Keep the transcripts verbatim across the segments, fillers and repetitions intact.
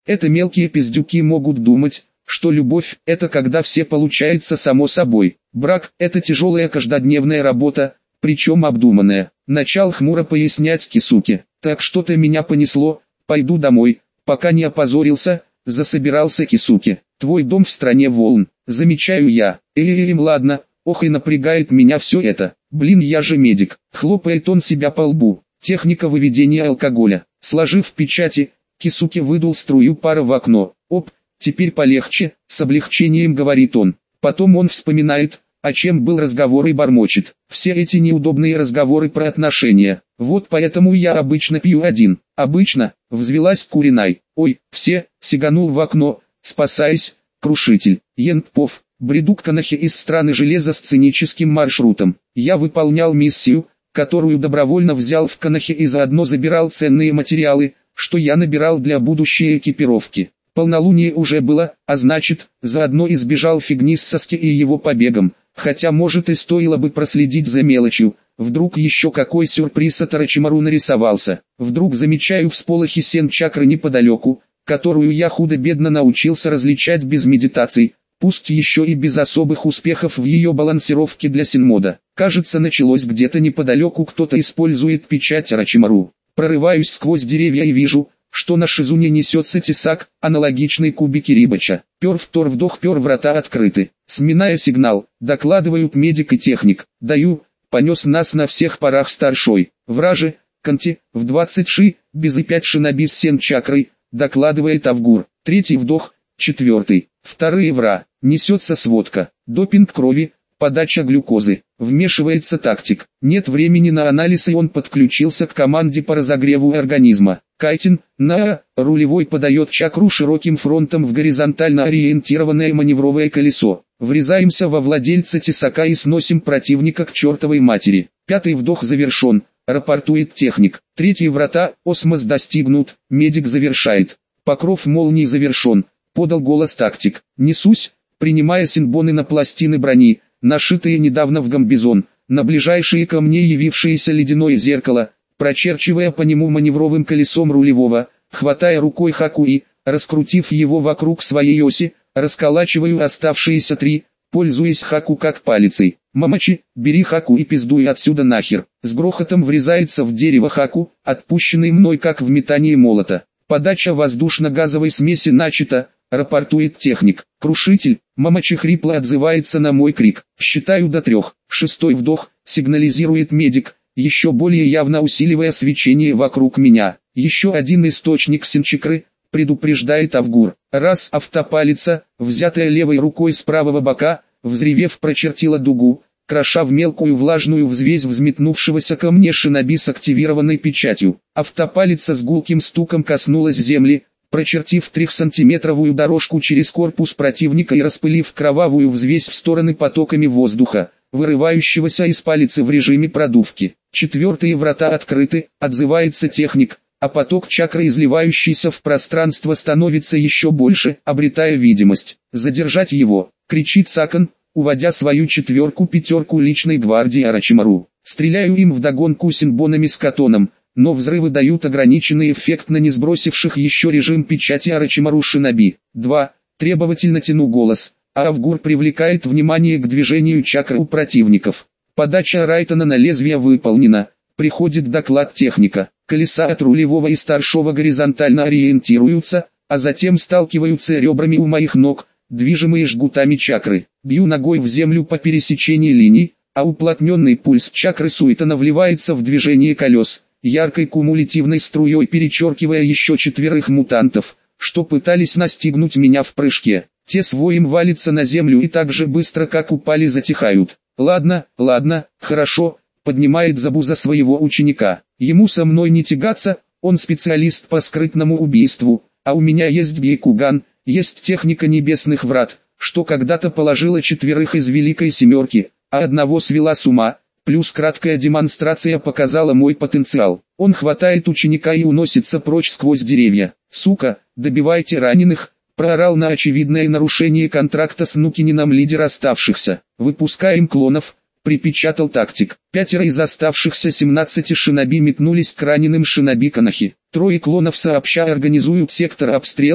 Это мелкие пиздюки могут думать, что любовь – это когда все получается само собой. Брак – это тяжелая каждодневная работа, причем обдуманная. Начал хмуро пояснять Кисуке. Так что-то меня понесло, пойду домой, пока не опозорился, засобирался Кисуке. Твой дом в стране волн, замечаю я. Эм, ладно, ох и напрягает меня все это. Блин, я же медик. Хлопает он себя по лбу. Техника выведения алкоголя. Сложив печати, Кисуке выдул струю пара в окно. Оп, теперь полегче, с облегчением говорит он. Потом он вспоминает, о чем был разговор и бормочет. Все эти неудобные разговоры про отношения. Вот поэтому я обычно пью один. Обычно, взвелась Куринай. Ой, все, сиганул в окно, спасаясь, крушитель. Янпов, бреду к Канахе из страны железа сценическим маршрутом. Я выполнял миссию, которую добровольно взял в Канахе и заодно забирал ценные материалы, что я набирал для будущей экипировки. Полнолуние уже было, а значит, заодно избежал фигни с Саски и его побегом, хотя может и стоило бы проследить за мелочью, вдруг еще какой сюрприз от Орочимару нарисовался. Вдруг замечаю всполохи сен-чакры неподалеку, которую я худо-бедно научился различать без медитаций, пусть еще и без особых успехов в ее балансировке для синмода. Кажется, началось где-то неподалеку, кто-то использует печать Орочимару. Прорываюсь сквозь деревья и вижу, что на Шизуне несется тесак, аналогичный кубике Рибача. Пер втор вдох, пер врата открыты. Сминая сигнал, докладывают медик и техник. Даю, понес нас на всех парах старшой. Враже, Канти, в двадцать ши, без и пять шиноби с сен-чакрой, докладывает Авгур. Третий вдох, четвертый, вторые вра, несется сводка. Допинг крови, подача глюкозы. Вмешивается тактик. Нет времени на анализ, и он подключился к команде по разогреву организма. Кайтин, на рулевой подает чакру широким фронтом в горизонтально ориентированное маневровое колесо. Врезаемся во владельца тесака и сносим противника к чертовой матери. Пятый вдох завершен, рапортует техник. Третьи врата, осмос достигнут, медик завершает. Покров молнии завершен, подал голос тактик. Несусь, принимая синбоны на пластины брони, нашитые недавно в гамбизон, на ближайшие ко мне явившееся ледяное зеркало, прочерчивая по нему маневровым колесом рулевого, хватая рукой хаку и, раскрутив его вокруг своей оси, расколачиваю оставшиеся три, пользуясь хаку как палицей. Мамачи, бери хаку и пиздуй отсюда нахер. С грохотом врезается в дерево хаку, отпущенный мной как в метании молота. Подача воздушно-газовой смеси начата, рапортует техник. Крушитель, Мамачи хрипло отзывается на мой крик. Считаю до трех. Шестой вдох, сигнализирует медик, еще более явно усиливая свечение вокруг меня. Еще один источник синчакры, предупреждает Авгур. Раз автопалица, взятая левой рукой с правого бока, взревев прочертила дугу, кроша в мелкую влажную взвесь взметнувшегося ко мне шиноби с активированной печатью. Автопалица с гулким стуком коснулась земли, прочертив трехсантиметровую дорожку через корпус противника и распылив кровавую взвесь в стороны потоками воздуха, вырывающегося из палицы в режиме продувки. Четвертые врата открыты, отзывается техник, а поток чакры, изливающийся в пространство, становится еще больше, обретая видимость. «Задержать его!» — кричит Сакан, уводя свою четверку-пятерку личной гвардии Орочимару. Стреляю им вдогонку синбонами с катоном, но взрывы дают ограниченный эффект на не сбросивших еще режим печати Орочимару шиноби. два. Требовательно тяну голос, а Авгур привлекает внимание к движению чакры у противников. Подача Райтона на лезвие выполнена. Приходит доклад техника. Колеса от рулевого и старшего горизонтально ориентируются, а затем сталкиваются ребрами у моих ног, движимые жгутами чакры. Бью ногой в землю по пересечении линий, а уплотненный пульс чакры Суитана вливается в движение колес, яркой кумулятивной струей перечеркивая еще четверых мутантов, что пытались настигнуть меня в прыжке. Те с воем валятся на землю и так же быстро, как упали, затихают. Ладно, ладно, хорошо, поднимает Забуза своего ученика. Ему со мной не тягаться, он специалист по скрытному убийству, а у меня есть Гейкуган, есть техника небесных врат, что когда-то положила четверых из Великой Семерки, а одного свела с ума, плюс краткая демонстрация показала мой потенциал. Он хватает ученика и уносится прочь сквозь деревья. «Сука, добивайте раненых!» проорал на очевидное нарушение контракта с Нукинином лидер оставшихся. «Выпускаем клонов», припечатал тактик. Пятеро из оставшихся семнадцати шиноби метнулись к раненым шиноби Канахи. Трое клонов сообща организуют сектор обстрела,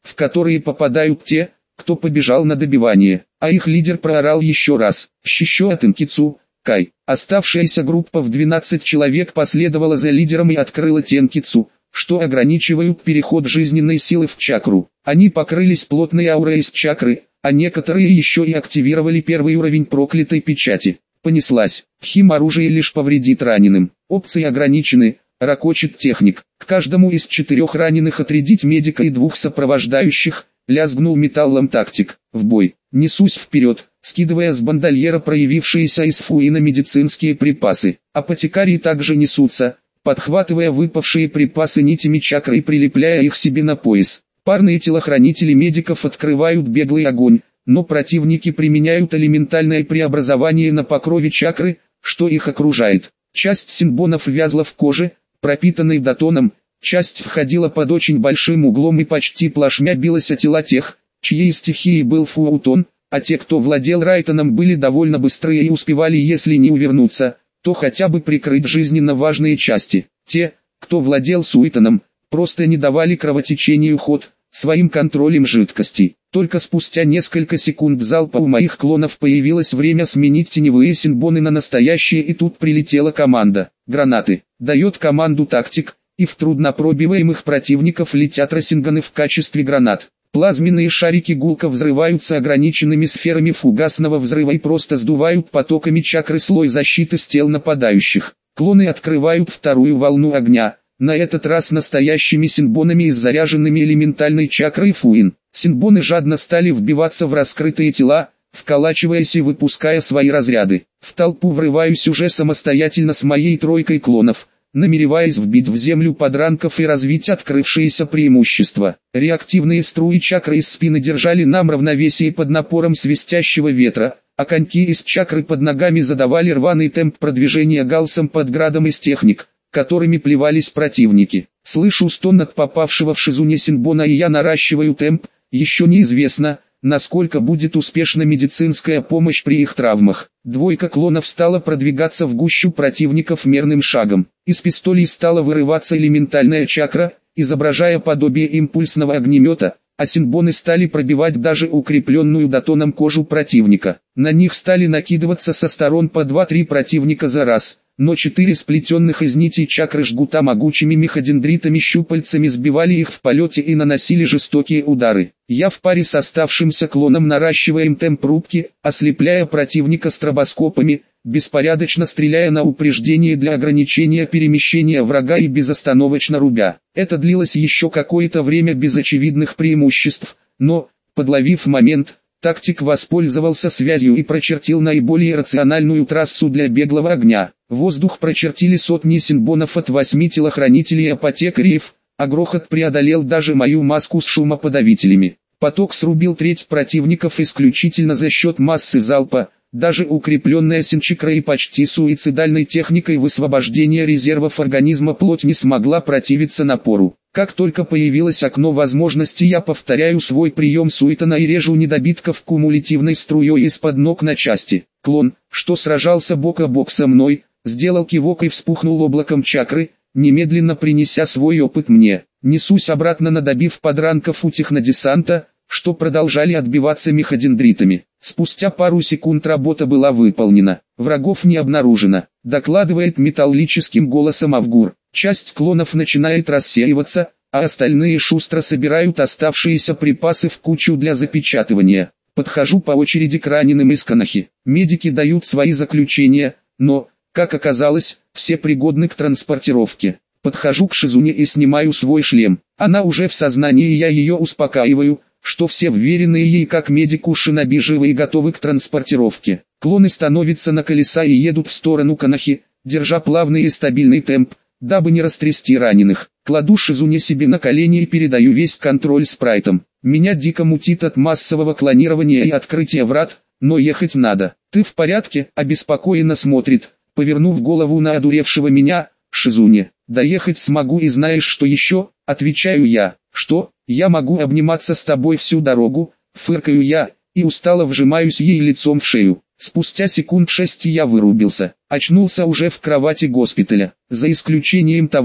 в которые попадают те, кто побежал на добивание. А их лидер проорал еще раз: «Щищё от Инкицу, Кай». Оставшаяся группа в двенадцать человек последовала за лидером и открыла Тенкицу, что ограничивают переход жизненной силы в чакру. Они покрылись плотной аурой из чакры, а некоторые еще и активировали первый уровень проклятой печати. Понеслась. Хим-оружие лишь повредит раненым. Опции ограничены, ракочет техник. К каждому из четырех раненых отрядить медика и двух сопровождающих, лязгнул металлом тактик. В бой. Несусь вперед, скидывая с бандольера проявившиеся из фуина медицинские припасы. Апотекарии также несутся, подхватывая выпавшие припасы нитями чакры и прилепляя их себе на пояс. Парные телохранители медиков открывают беглый огонь, но противники применяют элементальное преобразование на покрове чакры, что их окружает. Часть синбонов вязла в коже, пропитанной дотоном, часть входила под очень большим углом и почти плашмя билась о тела тех, чьей стихией был фуаутон, а те, кто владел райтоном, были довольно быстрые и успевали, если не увернуться, то хотя бы прикрыть жизненно важные части. Те, кто владел суитоном, просто не давали кровотечению ход, своим контролем жидкостей. Только спустя несколько секунд залпа у моих клонов появилось время сменить теневые синбоны на настоящие, и тут прилетела команда. Гранаты. Дает команду тактик, и в труднопробиваемых противников летят рассинганы в качестве гранат. Плазменные шарики гулко взрываются ограниченными сферами фугасного взрыва и просто сдувают потоками чакры слой защиты с тел нападающих. Клоны открывают вторую волну огня, на этот раз настоящими синбонами и заряженными элементальной чакрой фуин. Синбоны жадно стали вбиваться в раскрытые тела, вколачиваясь и выпуская свои разряды. В толпу врываюсь уже самостоятельно с моей тройкой клонов, намереваясь вбить в землю подранков и развить открывшееся преимущество. Реактивные струи чакры из спины держали нам равновесие под напором свистящего ветра, а коньки из чакры под ногами задавали рваный темп продвижения галсом под градом из техник, которыми плевались противники. Слышу стон от попавшего в шизуне синбона, и я наращиваю темп. Еще неизвестно, насколько будет успешна медицинская помощь при их травмах. Двойка клонов стала продвигаться в гущу противников мерным шагом. Из пистолей стала вырываться элементальная чакра, изображая подобие импульсного огнемета, а синбоны стали пробивать даже укрепленную дотоном кожу противника. На них стали накидываться со сторон по два-три противника за раз, но четыре сплетенных из нитей чакры жгута могучими меходендритами щупальцами сбивали их в полете и наносили жестокие удары. Я в паре с оставшимся клоном наращиваем темп рубки, ослепляя противника стробоскопами, беспорядочно стреляя на упреждение для ограничения перемещения врага и безостановочно рубя. Это длилось еще какое-то время без очевидных преимуществ, но, подловив момент, тактик воспользовался связью и прочертил наиболее рациональную трассу для беглого огня. Воздух прочертили сотни синбонов от восьми телохранителей и апотекариев, а грохот преодолел даже мою маску с шумоподавителями. Поток срубил треть противников исключительно за счет массы залпа, даже укрепленная синчакрой и почти суицидальной техникой высвобождения резервов организма плоть не смогла противиться напору. Как только появилось окно возможности, я повторяю свой прием суитона и режу недобитков кумулятивной струей из-под ног на части. Клон, что сражался бок о бок со мной, сделал кивок и вспухнул облаком чакры, немедленно принеся свой опыт мне. Несусь обратно, надобив подранков у технодесанта, что продолжали отбиваться меходендритами. Спустя пару секунд работа была выполнена. Врагов не обнаружено, докладывает металлическим голосом Авгур. Часть клонов начинает рассеиваться, а остальные шустро собирают оставшиеся припасы в кучу для запечатывания. Подхожу по очереди к раненым из Канахи. Медики дают свои заключения, но, как оказалось, все пригодны к транспортировке. Подхожу к Шизуне и снимаю свой шлем. Она уже в сознании, и я ее успокаиваю, что все вверенные ей как медику шиноби живы и готовы к транспортировке. Клоны становятся на колеса и едут в сторону Канахи, держа плавный и стабильный темп, дабы не растрясти раненых. Кладу Шизуне себе на колени и передаю весь контроль спрайтом. Меня дико мутит от массового клонирования и открытия врат, но ехать надо. «Ты в порядке?» – обеспокоенно смотрит, повернув голову на одуревшего меня, Шизуне. «Доехать смогу, и знаешь что еще?» – отвечаю я. «Что? Я могу обниматься с тобой всю дорогу», – фыркаю я, и устало вжимаюсь ей лицом в шею. Спустя секунд шесть я вырубился. Очнулся уже в кровати госпиталя. За исключением того,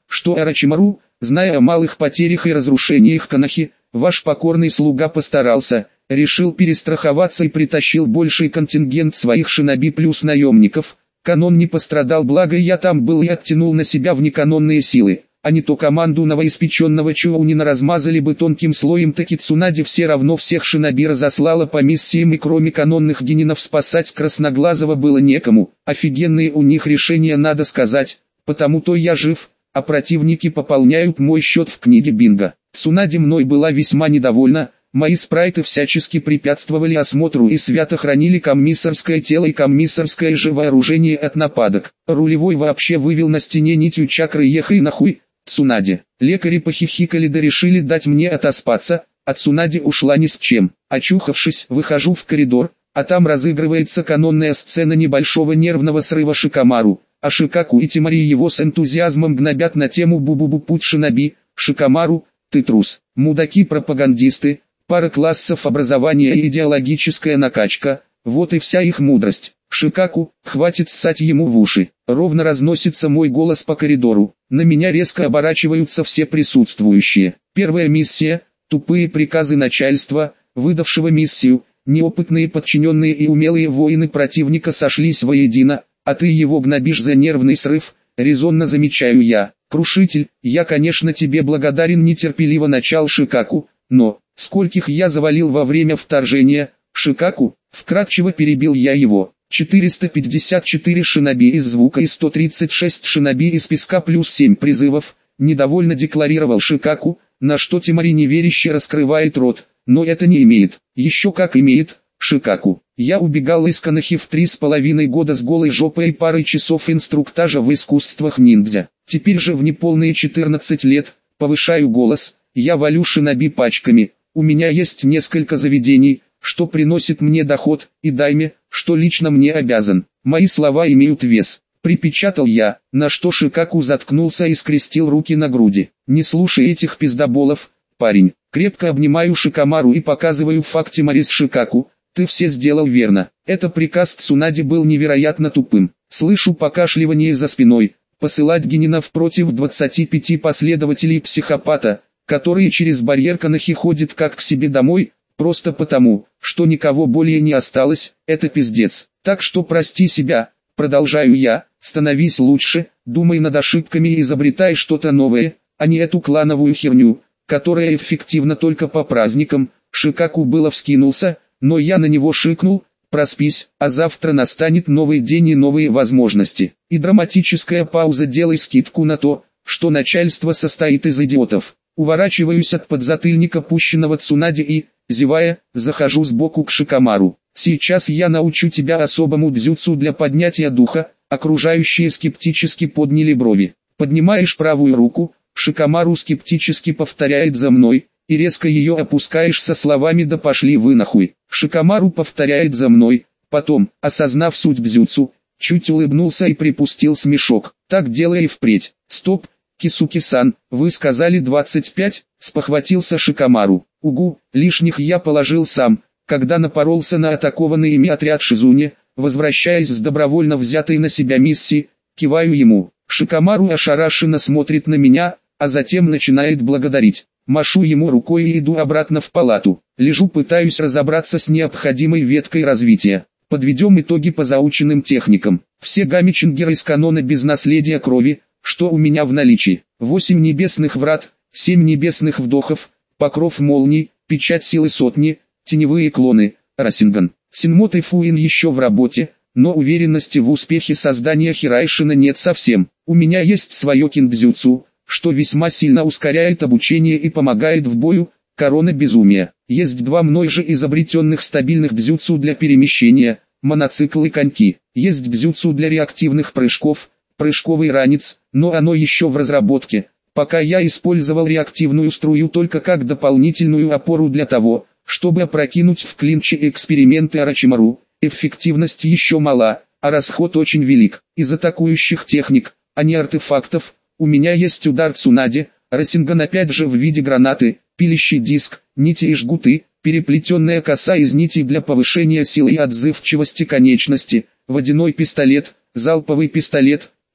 что Орочимару, зная о малых потерях и разрушениях Канахи, ваш покорный слуга постарался, решил перестраховаться и притащил больший контингент своих шиноби плюс наемников. Канон не пострадал, благо я там был, и оттянул на себя внеканонные силы, а не то команду новоиспеченного Чоунина размазали бы тонким слоем. Таки Цунади все равно всех шиноби разослала по миссиям, и кроме канонных генинов спасать Красноглазого было некому. Офигенные у них решения, надо сказать, потому-то я жив, а противники пополняют мой счет в книге бинго. Цунади мной была весьма недовольна. Мои спрайты всячески препятствовали осмотру и свято хранили комиссарское тело и комиссарское же вооружение от нападок. Рулевой вообще вывел на стене нитью чакры «Ехай нахуй, Цунади». Лекари похихикали да решили дать мне отоспаться, а Цунади ушла ни с чем. Очухавшись, выхожу в коридор, а там разыгрывается канонная сцена небольшого нервного срыва Шикамару, а Шикаку и Тимари его с энтузиазмом гнобят на тему «Бу-бу-бу путь шиноби». Шикамару, ты трус, мудаки-пропагандисты. Пара классов образования и идеологическая накачка, вот и вся их мудрость. Шикаку, хватит ссать ему в уши. Ровно разносится мой голос по коридору. На меня резко оборачиваются все присутствующие. Первая миссия, тупые приказы начальства, выдавшего миссию. Неопытные подчиненные и умелые воины противника сошлись воедино, а ты его гнобишь за нервный срыв, резонно замечаю я. Крушитель, я конечно тебе благодарен, нетерпеливо начал Шикаку, но... Скольких я завалил во время вторжения, Шикаку, вкратчиво перебил я его. четыреста пятьдесят четыре шиноби из звука и сто тридцать шесть шиноби из песка плюс семь призывов, недовольно декларировал Шикаку, на что Тимари неверяще раскрывает рот, но это не имеет. Еще как имеет, Шикаку. Я убегал из Канахи в три с половиной года с голой жопой и парой часов инструктажа в искусствах ниндзя. Теперь же в неполные четырнадцать лет, повышаю голос, я валю шиноби пачками. У меня есть несколько заведений, что приносит мне доход, и дайме, что лично мне обязан. Мои слова имеют вес. Припечатал я, на что Шикаку заткнулся и скрестил руки на груди. Не слушай этих пиздоболов, парень. Крепко обнимаю Шикамару и показываю факт Тимари с Шикаку. Ты все сделал верно. Это приказ Цунади был невероятно тупым. Слышу покашливание за спиной. Посылать генинов против двадцати пяти последователей психопата, которые через барьер Канахи ходят как к себе домой, просто потому, что никого более не осталось, это пиздец. Так что прости себя, продолжаю я, становись лучше, думай над ошибками и изобретай что-то новое, а не эту клановую херню, которая эффективна только по праздникам. Шикаку было вскинулся, но я на него шикнул, проспись, а завтра настанет новый день и новые возможности. И драматическая пауза, делай скидку на то, что начальство состоит из идиотов. Уворачиваюсь от подзатыльника пущенного Цунади и, зевая, захожу сбоку к Шикамару. Сейчас я научу тебя особому дзюцу для поднятия духа. Окружающие скептически подняли брови. Поднимаешь правую руку, Шикамару скептически повторяет за мной, и резко ее опускаешь со словами «да пошли вы нахуй». Шикамару повторяет за мной, потом, осознав суть дзюцу, чуть улыбнулся и припустил смешок. Так делай и впредь. Стоп. Кисуки-сан, вы сказали двадцать пять, спохватился Шикамару. Угу, лишних я положил сам, когда напоролся на атакованный ими отряд Шизуни, возвращаясь с добровольно взятой на себя миссии, киваю ему. Шикамару ошарашенно смотрит на меня, а затем начинает благодарить. Машу ему рукой и иду обратно в палату. Лежу, пытаюсь разобраться с необходимой веткой развития. Подведем итоги по заученным техникам. Все гамичингеры из канона без наследия крови, что у меня в наличии. восемь небесных врат, семь небесных вдохов, покров молний, печать силы сотни, теневые клоны, Расинган. Синмота Фуин еще в работе, но уверенности в успехе создания Хирайшина нет совсем. У меня есть свое киндзюцу, что весьма сильно ускоряет обучение и помогает в бою, корона безумия. Есть два мной же изобретенных стабильных дзюцу для перемещения, моноцикл и коньки. Есть дзюцу для реактивных прыжков, прыжковый ранец, но оно еще в разработке. Пока я использовал реактивную струю только как дополнительную опору для того, чтобы опрокинуть в клинче эксперименты Орочимару. Эффективность еще мала, а расход очень велик. Из атакующих техник, а не артефактов, у меня есть удар Цунади, Расинган опять же в виде гранаты, пилящий диск, нити и жгуты, переплетенная коса из нитей для повышения силы и отзывчивости конечности, водяной пистолет, залповый пистолет,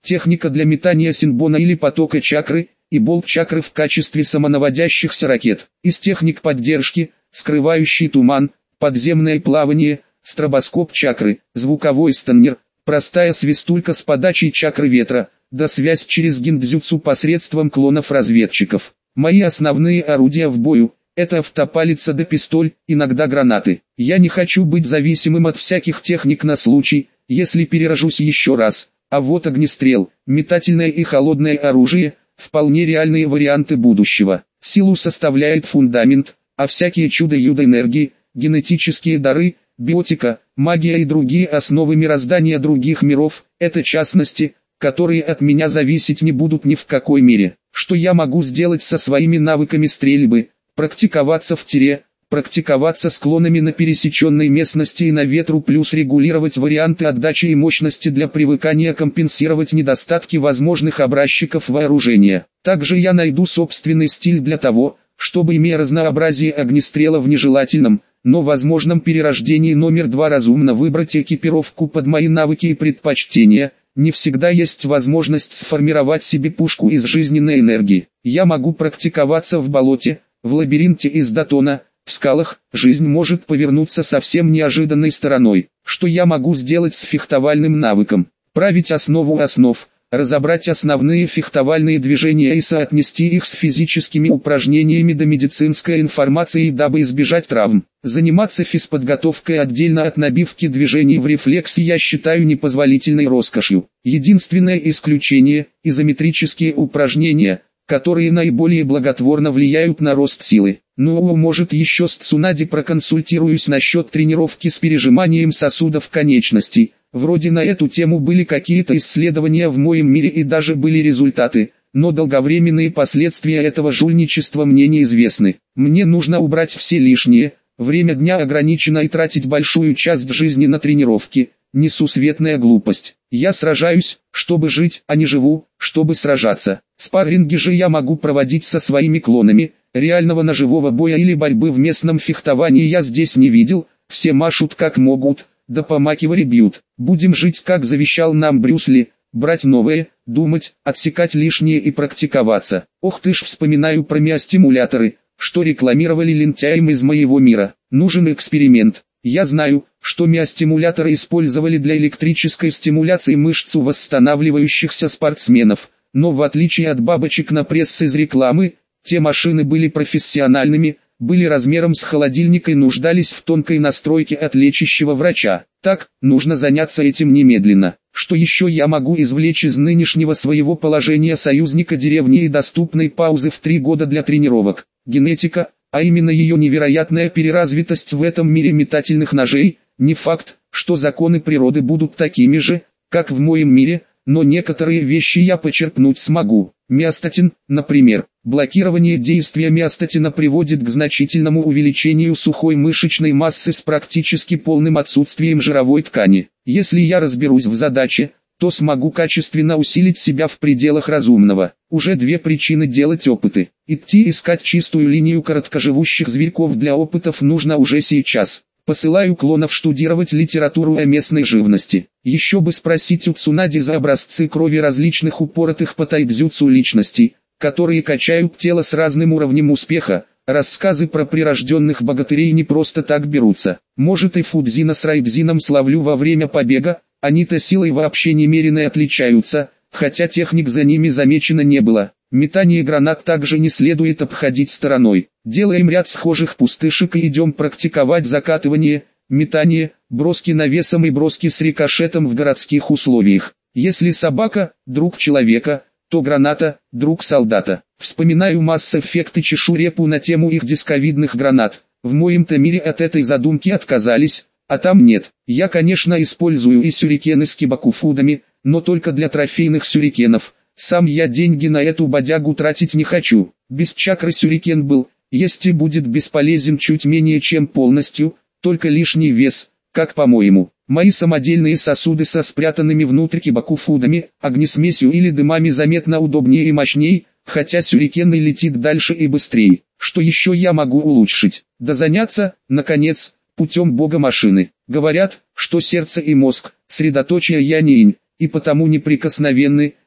техника для метания синбона или потока чакры, и болт чакры в качестве самонаводящихся ракет. Из техник поддержки, скрывающий туман, подземное плавание, стробоскоп чакры, звуковой сканер, простая свистулька с подачей чакры ветра, да связь через гиндзюцу посредством клонов-разведчиков. Мои основные орудия в бою – это автопалица да пистоль, иногда гранаты. Я не хочу быть зависимым от всяких техник на случай, если перерожусь еще раз. А вот огнестрел, метательное и холодное оружие – вполне реальные варианты будущего. Силу составляет фундамент, а всякие чудо-юдо энергии, генетические дары, биотика, магия и другие основы мироздания других миров – это частности, которые от меня зависеть не будут ни в какой мере. Что я могу сделать со своими навыками стрельбы? Практиковаться в тире, практиковаться с клонами на пересеченной местности и на ветру, плюс регулировать варианты отдачи и мощности для привыкания, компенсировать недостатки возможных образчиков вооружения. Также я найду собственный стиль для того, чтобы, имея разнообразие огнестрела в нежелательном, но возможном перерождении номер два, разумно выбрать экипировку под мои навыки и предпочтения. Не всегда есть возможность сформировать себе пушку из жизненной энергии. Я могу практиковаться в болоте, в лабиринте из датона, в скалах. Жизнь может повернуться совсем неожиданной стороной. Что я могу сделать с фехтовальным навыком? Править основу основ, разобрать основные фехтовальные движения и соотнести их с физическими упражнениями до медицинской информации, дабы избежать травм. Заниматься физподготовкой отдельно от набивки движений в рефлексе я считаю непозволительной роскошью. Единственное исключение – изометрические упражнения, которые наиболее благотворно влияют на рост силы. Ну, может, еще с Цунади проконсультируюсь насчет тренировки с пережиманием сосудов конечностей. Вроде на эту тему были какие-то исследования в моем мире и даже были результаты, но долговременные последствия этого жульничества мне неизвестны. Мне нужно убрать все лишнее, время дня ограничено и тратить большую часть жизни на тренировки. Несусветная глупость. Я сражаюсь, чтобы жить, а не живу, чтобы сражаться. Спарринги же я могу проводить со своими клонами. Реального ножевого боя или борьбы в местном фехтовании я здесь не видел. Все машут как могут, да помакивари бьют. Будем жить, как завещал нам Брюс Ли. Брать новое, думать, отсекать лишнее и практиковаться. Ох ты ж, вспоминаю про миостимуляторы, что рекламировали лентяям из моего мира. Нужен эксперимент. Я знаю, что миостимуляторы использовали для электрической стимуляции мышц у восстанавливающихся спортсменов, но в отличие от бабочек на пресс из рекламы, те машины были профессиональными, были размером с холодильник и нуждались в тонкой настройке от лечащего врача. Так, нужно заняться этим немедленно. Что еще я могу извлечь из нынешнего своего положения союзника деревни и доступной паузы в три года для тренировок? Генетика, а именно ее невероятная переразвитость в этом мире метательных ножей. Не факт, что законы природы будут такими же, как в моем мире, но некоторые вещи я почерпнуть смогу. Миостатин, например. Блокирование действия миостатина приводит к значительному увеличению сухой мышечной массы с практически полным отсутствием жировой ткани. Если я разберусь в задаче, то смогу качественно усилить себя в пределах разумного. Уже две причины делать опыты. Идти искать чистую линию короткоживущих зверьков для опытов нужно уже сейчас. Посылаю клонов штудировать литературу о местной живности. Еще бы спросить у Цунади за образцы крови различных упоротых по тайцзюцу личностей, которые качают тело с разным уровнем успеха. Рассказы про прирожденных богатырей не просто так берутся. Может, и Фудзина с Райдзином славлю во время побега, они-то силой вообще немерено отличаются, хотя техник за ними замечено не было. Метание гранат также не следует обходить стороной. Делаем ряд схожих пустышек и идем практиковать закатывание, метание, броски навесом и броски с рикошетом в городских условиях. Если собака – друг человека, то граната – друг солдата. Вспоминаю Mass Effect и чешурепу на тему их дисковидных гранат. В моем-то мире от этой задумки отказались, а там нет. Я, конечно, использую и сюрикены с кибакуфудами, но только для трофейных сюрикенов. Сам я деньги на эту бодягу тратить не хочу. Без чакры сюрикен был, есть и будет бесполезен чуть менее чем полностью, только лишний вес, как по-моему. Мои самодельные сосуды со спрятанными внутрь кибакуфудами, огнесмесью или дымами заметно удобнее и мощней, хотя сюрикенный летит дальше и быстрее. Что еще я могу улучшить? Да заняться, наконец, путем бога машины. Говорят, что сердце и мозг, средоточие янь-инь, и потому неприкосновенны,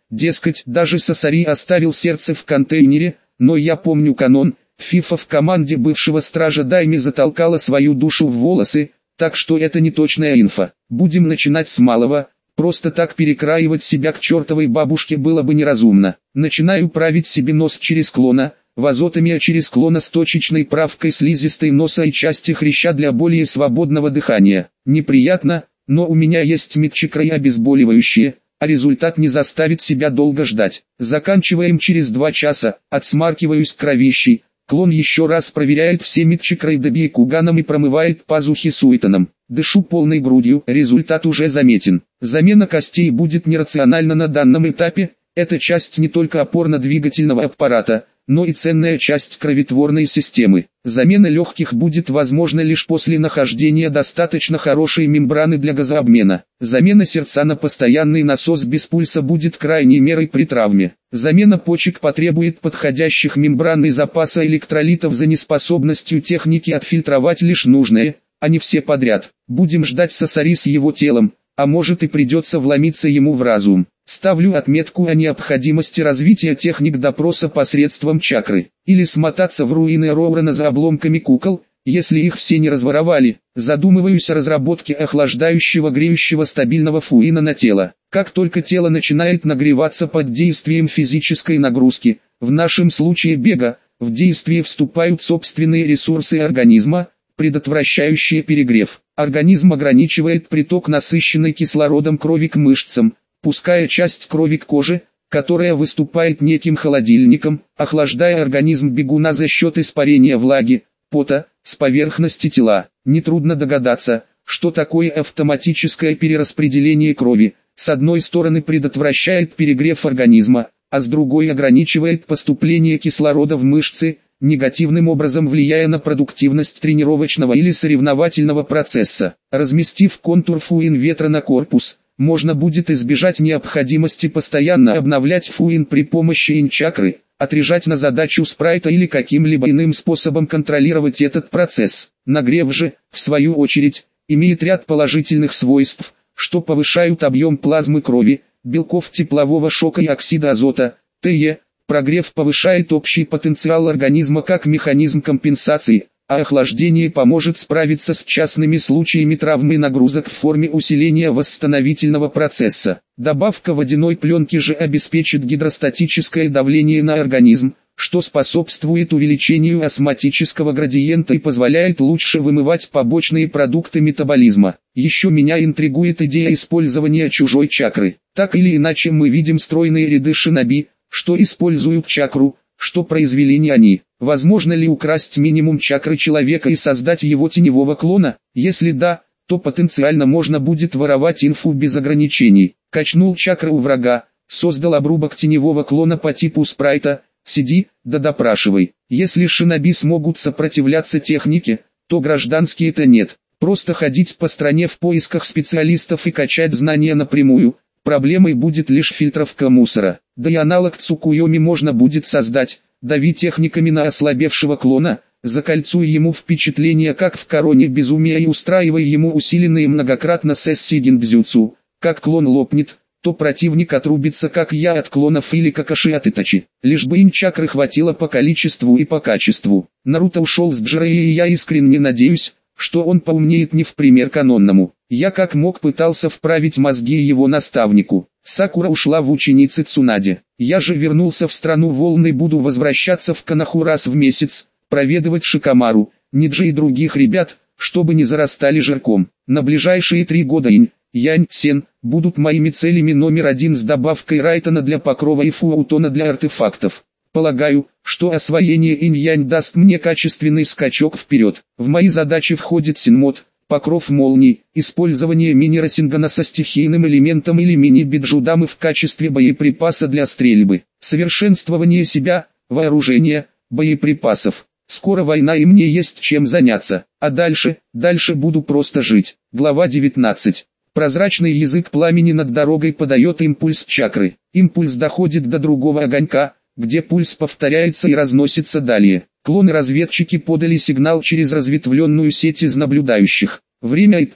дескать, даже Сасари оставил сердце в контейнере, но я помню канон, Фифа в команде бывшего стража Дайми затолкала свою душу в волосы, так что это не точная инфа. Будем начинать с малого, просто так перекраивать себя к чертовой бабушке было бы неразумно. Начинаю править себе нос через клона, вазотомия через клона с точечной правкой слизистой носа и части хряща для более свободного дыхания. Неприятно, но у меня есть мидчакра и обезболивающие, а результат не заставит себя долго ждать. Заканчиваем через два часа, отсмаркиваюсь кровищей. Клон еще раз проверяет все мидчакры Дабьякуганом и промывает пазухи суетоном. Дышу полной грудью, результат уже заметен. Замена костей будет нерациональна на данном этапе, это часть не только опорно-двигательного аппарата, но и ценная часть кроветворной системы. Замена легких будет возможна лишь после нахождения достаточно хорошей мембраны для газообмена. Замена сердца на постоянный насос без пульса будет крайней мерой при травме. Замена почек потребует подходящих мембран и запаса электролитов за неспособностью техники отфильтровать лишь нужное, а не все подряд. Будем ждать Сасари с его телом, а может и придется вломиться ему в разум. Ставлю отметку о необходимости развития техник допроса посредством чакры, или смотаться в руины Роурена за обломками кукол, если их все не разворовали. Задумываюсь о разработке охлаждающего греющего стабильного фуина на тело. Как только тело начинает нагреваться под действием физической нагрузки, в нашем случае бега, в действие вступают собственные ресурсы организма, предотвращающие перегрев. Организм ограничивает приток насыщенной кислородом крови к мышцам, пуская часть крови к коже, которая выступает неким холодильником, охлаждая организм бегуна за счет испарения влаги, пота, с поверхности тела. Нетрудно догадаться, что такое автоматическое перераспределение крови, с одной стороны предотвращает перегрев организма, а с другой ограничивает поступление кислорода в мышцы, негативным образом влияя на продуктивность тренировочного или соревновательного процесса. Разместив контур фуин ветра на корпус, можно будет избежать необходимости постоянно обновлять фуин при помощи инчакры, отрежать на задачу спрайта или каким-либо иным способом контролировать этот процесс. Нагрев же, в свою очередь, имеет ряд положительных свойств, что повышают объем плазмы крови, белков теплового шока и оксида азота, ТЕ. Прогрев повышает общий потенциал организма как механизм компенсации, а охлаждение поможет справиться с частными случаями травмы и нагрузок в форме усиления восстановительного процесса. Добавка водяной пленки же обеспечит гидростатическое давление на организм, что способствует увеличению осмотического градиента и позволяет лучше вымывать побочные продукты метаболизма. Еще меня интригует идея использования чужой чакры. Так или иначе мы видим стройные ряды шиноби, что используют чакру, что произвели не они. Возможно ли украсть минимум чакры человека и создать его теневого клона? Если да, то потенциально можно будет воровать инфу без ограничений. Качнул чакры у врага, создал обрубок теневого клона по типу спрайта, сиди, да допрашивай. Если шиноби смогут сопротивляться технике, то гражданские-то нет. Просто ходить по стране в поисках специалистов и качать знания напрямую. Проблемой будет лишь фильтровка мусора. Да и аналог Цукуйоми можно будет создать, дави техниками на ослабевшего клона, закольцуя ему впечатление как в короне безумия и устраивая ему усиленные многократно сессии гиндзюцу. Как клон лопнет, то противник отрубится как я от клонов или Какаши от Итачи. Лишь бы инчакры хватило по количеству и по качеству. Наруто ушел с Джирои и я искренне надеюсь, что он поумнеет не в пример канонному. Я как мог пытался вправить мозги его наставнику. Сакура ушла в ученицы Цунаде. Я же вернулся в страну волны и буду возвращаться в Канаху раз в месяц, проведывать Шикамару, Ниджи и других ребят, чтобы не зарастали жирком. На ближайшие три года Инь, Янь, Сен будут моими целями номер один с добавкой Райтона для покрова и Фуаутона для артефактов. Полагаю, что освоение инь-янь даст мне качественный скачок вперед. В мои задачи входит синмод, покров молний, использование мини-рассингана со стихийным элементом или мини-биджудамы в качестве боеприпаса для стрельбы, совершенствование себя, вооружения, боеприпасов. Скоро война и мне есть чем заняться, а дальше, дальше буду просто жить. Глава девятнадцать. Прозрачный язык пламени над дорогой подает импульс чакры. Импульс доходит до другого огонька, где пульс повторяется и разносится далее. Клоны-разведчики подали сигнал через разветвленную сеть из наблюдающих. Время идти.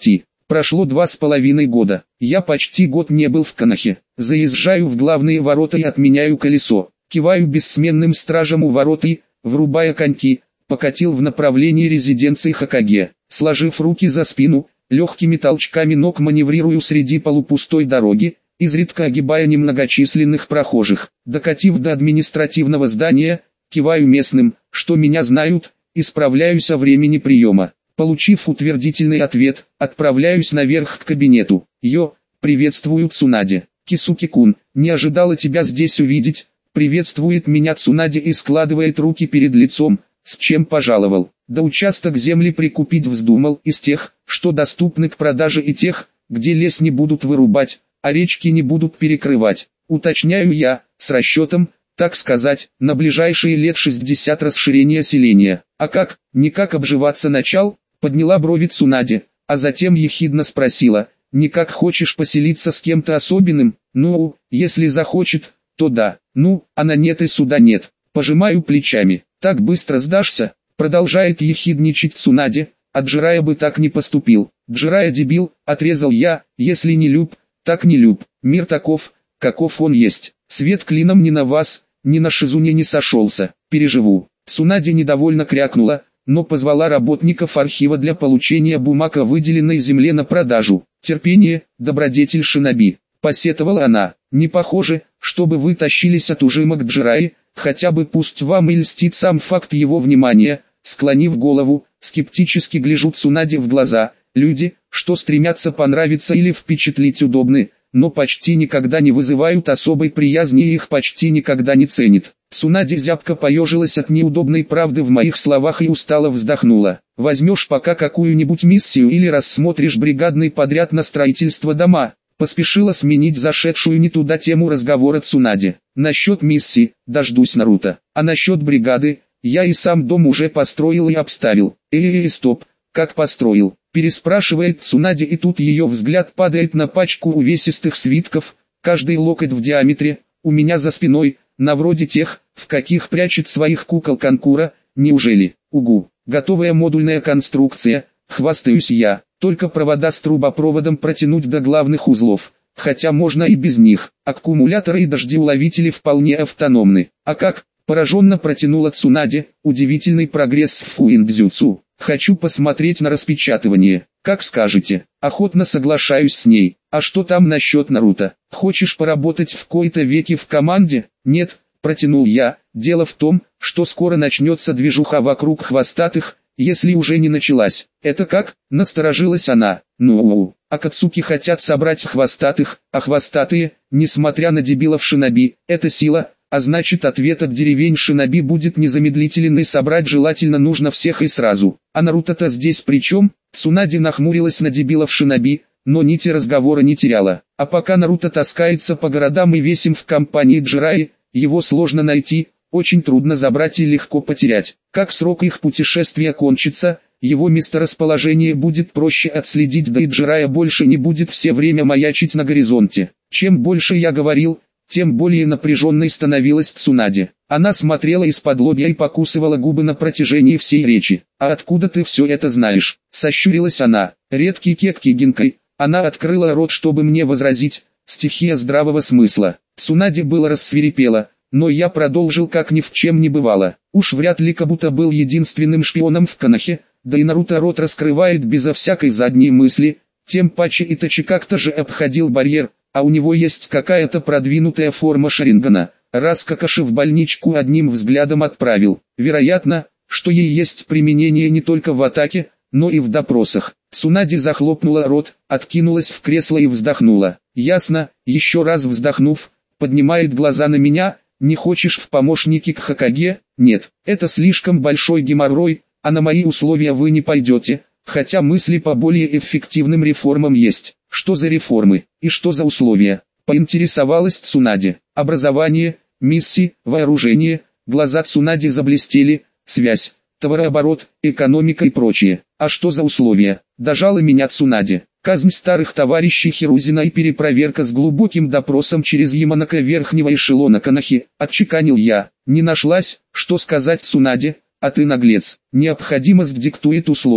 Прошло два с половиной года. Я почти год не был в Канахе. Заезжаю в главные ворота и отменяю колесо. Киваю бессменным стражам у ворот и, врубая коньки, покатил в направлении резиденции Хокаге. Сложив руки за спину, легкими толчками ног маневрирую среди полупустой дороги, изредка огибая немногочисленных прохожих. Докатив до административного здания, киваю местным, что меня знают, и справляюсь о времени приема. Получив утвердительный ответ, отправляюсь наверх к кабинету. Йо, приветствую Цунаде. Кисуки-кун, не ожидала тебя здесь увидеть. Приветствует меня Цунаде и складывает руки перед лицом, с чем пожаловал. Да участок земли прикупить вздумал, из тех, что доступны к продаже, и тех, где лес не будут вырубать, а речки не будут перекрывать. Уточняю я, с расчетом, так сказать, на ближайшие лет шестьдесят расширения селения. А как, никак обживаться начал? Подняла брови Цунаде, а затем ехидно спросила, никак хочешь поселиться с кем-то особенным? Ну, если захочет, то да, ну, а на нет и суда нет. Пожимаю плечами. Так быстро сдашься? Продолжает ехидничать Цунаде, а Джирая бы так не поступил. Джирая дебил, отрезал я, если не люб, так не люб. Мир таков, каков он есть. Свет клином ни на вас, ни на Шизуне не сошелся. Переживу. Цунаде недовольно крякнула, но позвала работников архива для получения бумаг о выделенной земле на продажу. Терпение, добродетель шиноби. Посетовала она. Не похоже, чтобы вы тащились от ужимок Джираи, хотя бы пусть вам и льстит сам факт его внимания. Склонив голову, скептически гляжу Цунаде в глаза. Люди, что стремятся понравиться или впечатлить, удобны, но почти никогда не вызывают особой приязни и их почти никогда не ценит. Цунаде зябко поежилась от неудобной правды в моих словах и устало вздохнула. Возьмешь пока какую-нибудь миссию или рассмотришь бригадный подряд на строительство дома. Поспешила сменить зашедшую не туда тему разговора Цунаде. Насчет миссии, дождусь Наруто. А насчет бригады, я и сам дом уже построил и обставил. Э-э-э, стоп, как построил? Переспрашивает Цунаде, и тут ее взгляд падает на пачку увесистых свитков, каждый локоть в диаметре, у меня за спиной, на вроде тех, в каких прячет своих кукол Канкура. Неужели? Угу, готовая модульная конструкция, хвастаюсь я. Только провода с трубопроводом протянуть до главных узлов, хотя можно и без них. Аккумуляторы и дождеуловители вполне автономны. А как? Пораженно протянула Цунаде, удивительный прогресс в фуиндзюцу. Хочу посмотреть на распечатывание. Как скажете, охотно соглашаюсь с ней. А что там насчет Наруто? Хочешь поработать в кои-то веки в команде? Нет, протянул я. Дело в том, что скоро начнется движуха вокруг хвостатых, если уже не началась. Это как? Насторожилась она. Ну, Акацуки хотят собрать хвостатых, а хвостатые, несмотря на дебилов шиноби, это сила, а значит ответ от деревень шиноби будет незамедлителен, и собрать желательно нужно всех и сразу. А Наруто-то здесь при чем? Цунаде нахмурилась на дебилов шиноби, но нити разговора не теряла. А пока Наруто таскается по городам и весим в компании Джираи, его сложно найти, очень трудно забрать и легко потерять. Как срок их путешествия кончится, его месторасположение будет проще отследить, да и Джирая больше не будет все время маячить на горизонте. Чем больше я говорил, тем более напряженной становилась Цунаде. Она смотрела из-под лобья и покусывала губы на протяжении всей речи. «А откуда ты все это знаешь?» — сощурилась она. Редкий кекки гинкой. Она открыла рот, чтобы мне возразить. Стихия здравого смысла. Цунаде было рассвирепело, но я продолжил, как ни в чем не бывало. Уж вряд ли Кабуто был единственным шпионом в Канахе, да и Наруто рот раскрывает безо всякой задней мысли, тем паче Итачи как-то же обходил барьер, а у него есть какая-то продвинутая форма Шарингана, раз Какаши в больничку одним взглядом отправил. Вероятно, что ей есть применение не только в атаке, но и в допросах. Цунаде захлопнула рот, откинулась в кресло и вздохнула. Ясно, еще раз вздохнув, поднимает глаза на меня. Не хочешь в помощники к Хокаге? Нет, это слишком большой геморрой, а на мои условия вы не пойдете, хотя мысли по более эффективным реформам есть. Что за реформы, и что за условия? Поинтересовалась Цунаде. Образование, миссии, вооружение. Глаза Цунаде заблестели, связь, товарооборот, экономика и прочее. А что за условия? Дожала меня Цунаде. Казнь старых товарищей Хирузина и перепроверка с глубоким допросом через Яманака верхнего эшелона Канахи, отчеканил я. Не нашлась, что сказать Цунаде, а ты наглец. Необходимость диктует условия.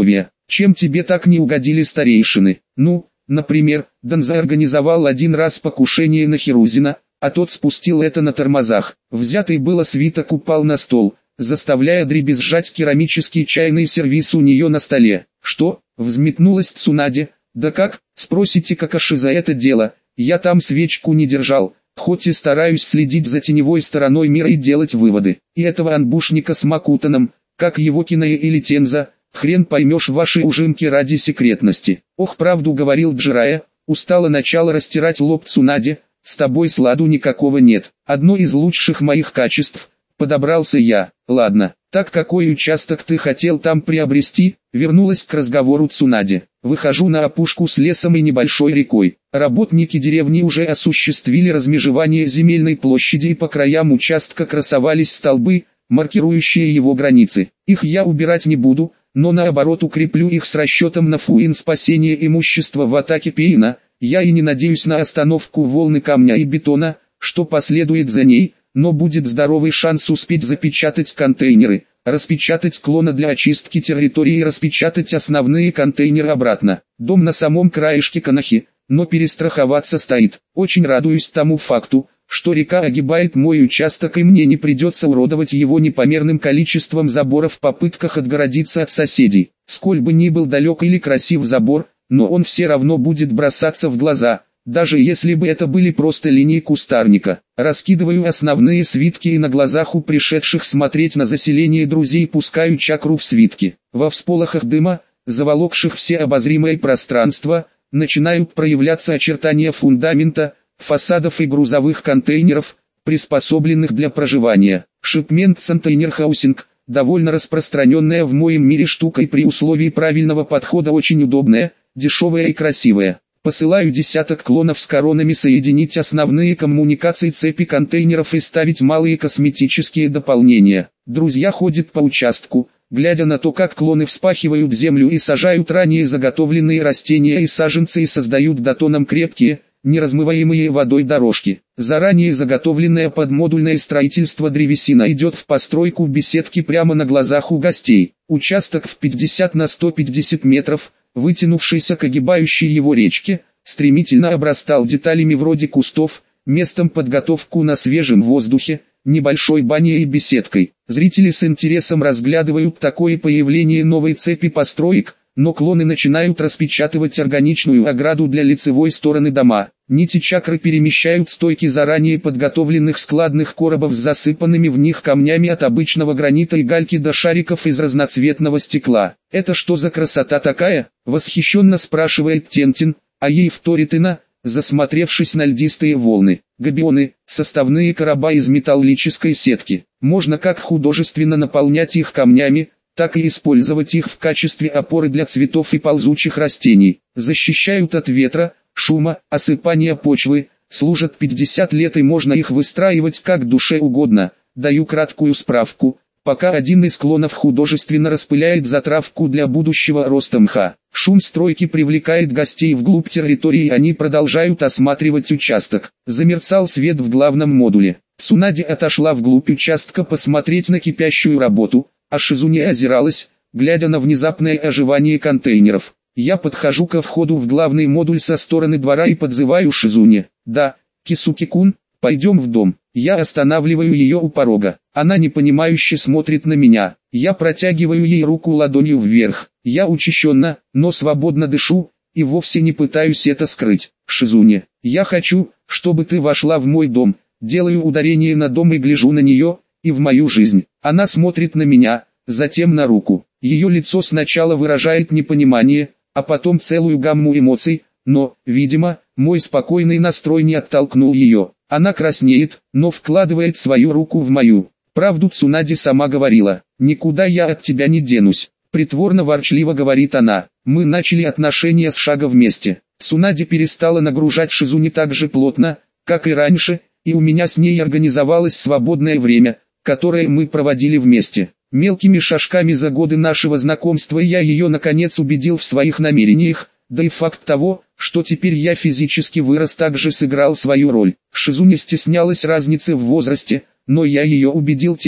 Чем тебе так не угодили старейшины? Ну, например, Донза организовал один раз покушение на Хирузина, а тот спустил это на тормозах. Взятый было свиток упал на стол, заставляя дребезжать керамический чайный сервиз у нее на столе. Что? Взметнулась Цунаде. Да как, спросите Какаши за это дело, я там свечку не держал, хоть и стараюсь следить за теневой стороной мира и делать выводы. И этого анбушника с Макутаном, как его Киная или Тенза, хрен поймешь ваши ужимки ради секретности. Ох, правду говорил Джирая, устало начала растирать лоб Цунаде, с тобой сладу никакого нет. Одно из лучших моих качеств, подобрался я. Ладно, так какой участок ты хотел там приобрести? Вернулась к разговору Цунаде. Выхожу на опушку с лесом и небольшой рекой. Работники деревни уже осуществили размежевание земельной площади и по краям участка красовались столбы, маркирующие его границы. Их я убирать не буду, но наоборот укреплю их с расчетом на фуин спасения имущества в атаке Пейна. Я и не надеюсь на остановку волны камня и бетона, что последует за ней, но будет здоровый шанс успеть запечатать контейнеры, распечатать клона для очистки территории и распечатать основные контейнеры обратно. Дом на самом краешке Канахи, но перестраховаться стоит. Очень радуюсь тому факту, что река огибает мой участок и мне не придется уродовать его непомерным количеством заборов в попытках отгородиться от соседей. Сколь бы ни был далек или красив забор, но он все равно будет бросаться в глаза, даже если бы это были просто линии кустарника. Раскидываю основные свитки и на глазах у пришедших смотреть на заселение друзей пускаю чакру в свитки. Во всполохах дыма, заволокших все обозримое пространство, начинают проявляться очертания фундамента, фасадов и грузовых контейнеров, приспособленных для проживания. Шипмент контейнер-хаусинг, довольно распространенная в моем мире штука и при условии правильного подхода очень удобная, дешевая и красивая. Посылаю десяток клонов с коронами соединить основные коммуникации цепи контейнеров и ставить малые косметические дополнения. Друзья ходят по участку, глядя на то, как клоны вспахивают землю и сажают ранее заготовленные растения и саженцы и создают датоном крепкие, неразмываемые водой дорожки. Заранее заготовленное подмодульное строительство древесина идет в постройку беседки прямо на глазах у гостей. Участок в пятьдесят на сто пятьдесят метров, вытянувшийся к огибающей его речке, стремительно обрастал деталями вроде кустов, местом подготовку на свежем воздухе, небольшой баней и беседкой. Зрители с интересом разглядывают такое появление новой цепи построек, но клоны начинают распечатывать органичную ограду для лицевой стороны дома. Нити чакры перемещают стойки заранее подготовленных складных коробов с засыпанными в них камнями от обычного гранита и гальки до шариков из разноцветного стекла. «Это что за красота такая?» — восхищенно спрашивает Тентин, а ей вторит Ина, засмотревшись на льдистые волны. Габионы — составные короба из металлической сетки. Можно как художественно наполнять их камнями, так и использовать их в качестве опоры для цветов и ползучих растений. Защищают от ветра, шума, осыпания почвы, служат пятьдесят лет и можно их выстраивать как душе угодно. Даю краткую справку, пока один из клонов художественно распыляет затравку для будущего роста мха. Шум стройки привлекает гостей вглубь территории и они продолжают осматривать участок. Замерцал свет в главном модуле. Цунаде отошла вглубь участка посмотреть на кипящую работу, а Шизуне озиралась, глядя на внезапное оживание контейнеров. Я подхожу ко входу в главный модуль со стороны двора и подзываю Шизуне. «Да, Кисуки-кун, пойдем в дом». Я останавливаю ее у порога. Она непонимающе смотрит на меня. Я протягиваю ей руку ладонью вверх. Я учащенно, но свободно дышу, и вовсе не пытаюсь это скрыть. «Шизуне, я хочу, чтобы ты вошла в мой дом». Делаю ударение на дом и гляжу на нее, и в мою жизнь. Она смотрит на меня, затем на руку. Ее лицо сначала выражает непонимание, а потом целую гамму эмоций, но, видимо, мой спокойный настрой не оттолкнул ее. Она краснеет, но вкладывает свою руку в мою. Правду Цунаде сама говорила. «Никуда я от тебя не денусь», — притворно-ворчливо говорит она. Мы начали отношения с шага вместе. Цунаде перестала нагружать Шизуне так же плотно, как и раньше, и у меня с ней организовалось свободное время, которое мы проводили вместе. Мелкими шажками за годы нашего знакомства я ее наконец убедил в своих намерениях, да и факт того, что теперь я физически вырос, также сыграл свою роль. Шизу не стеснялась разницы в возрасте, но я ее убедил тем,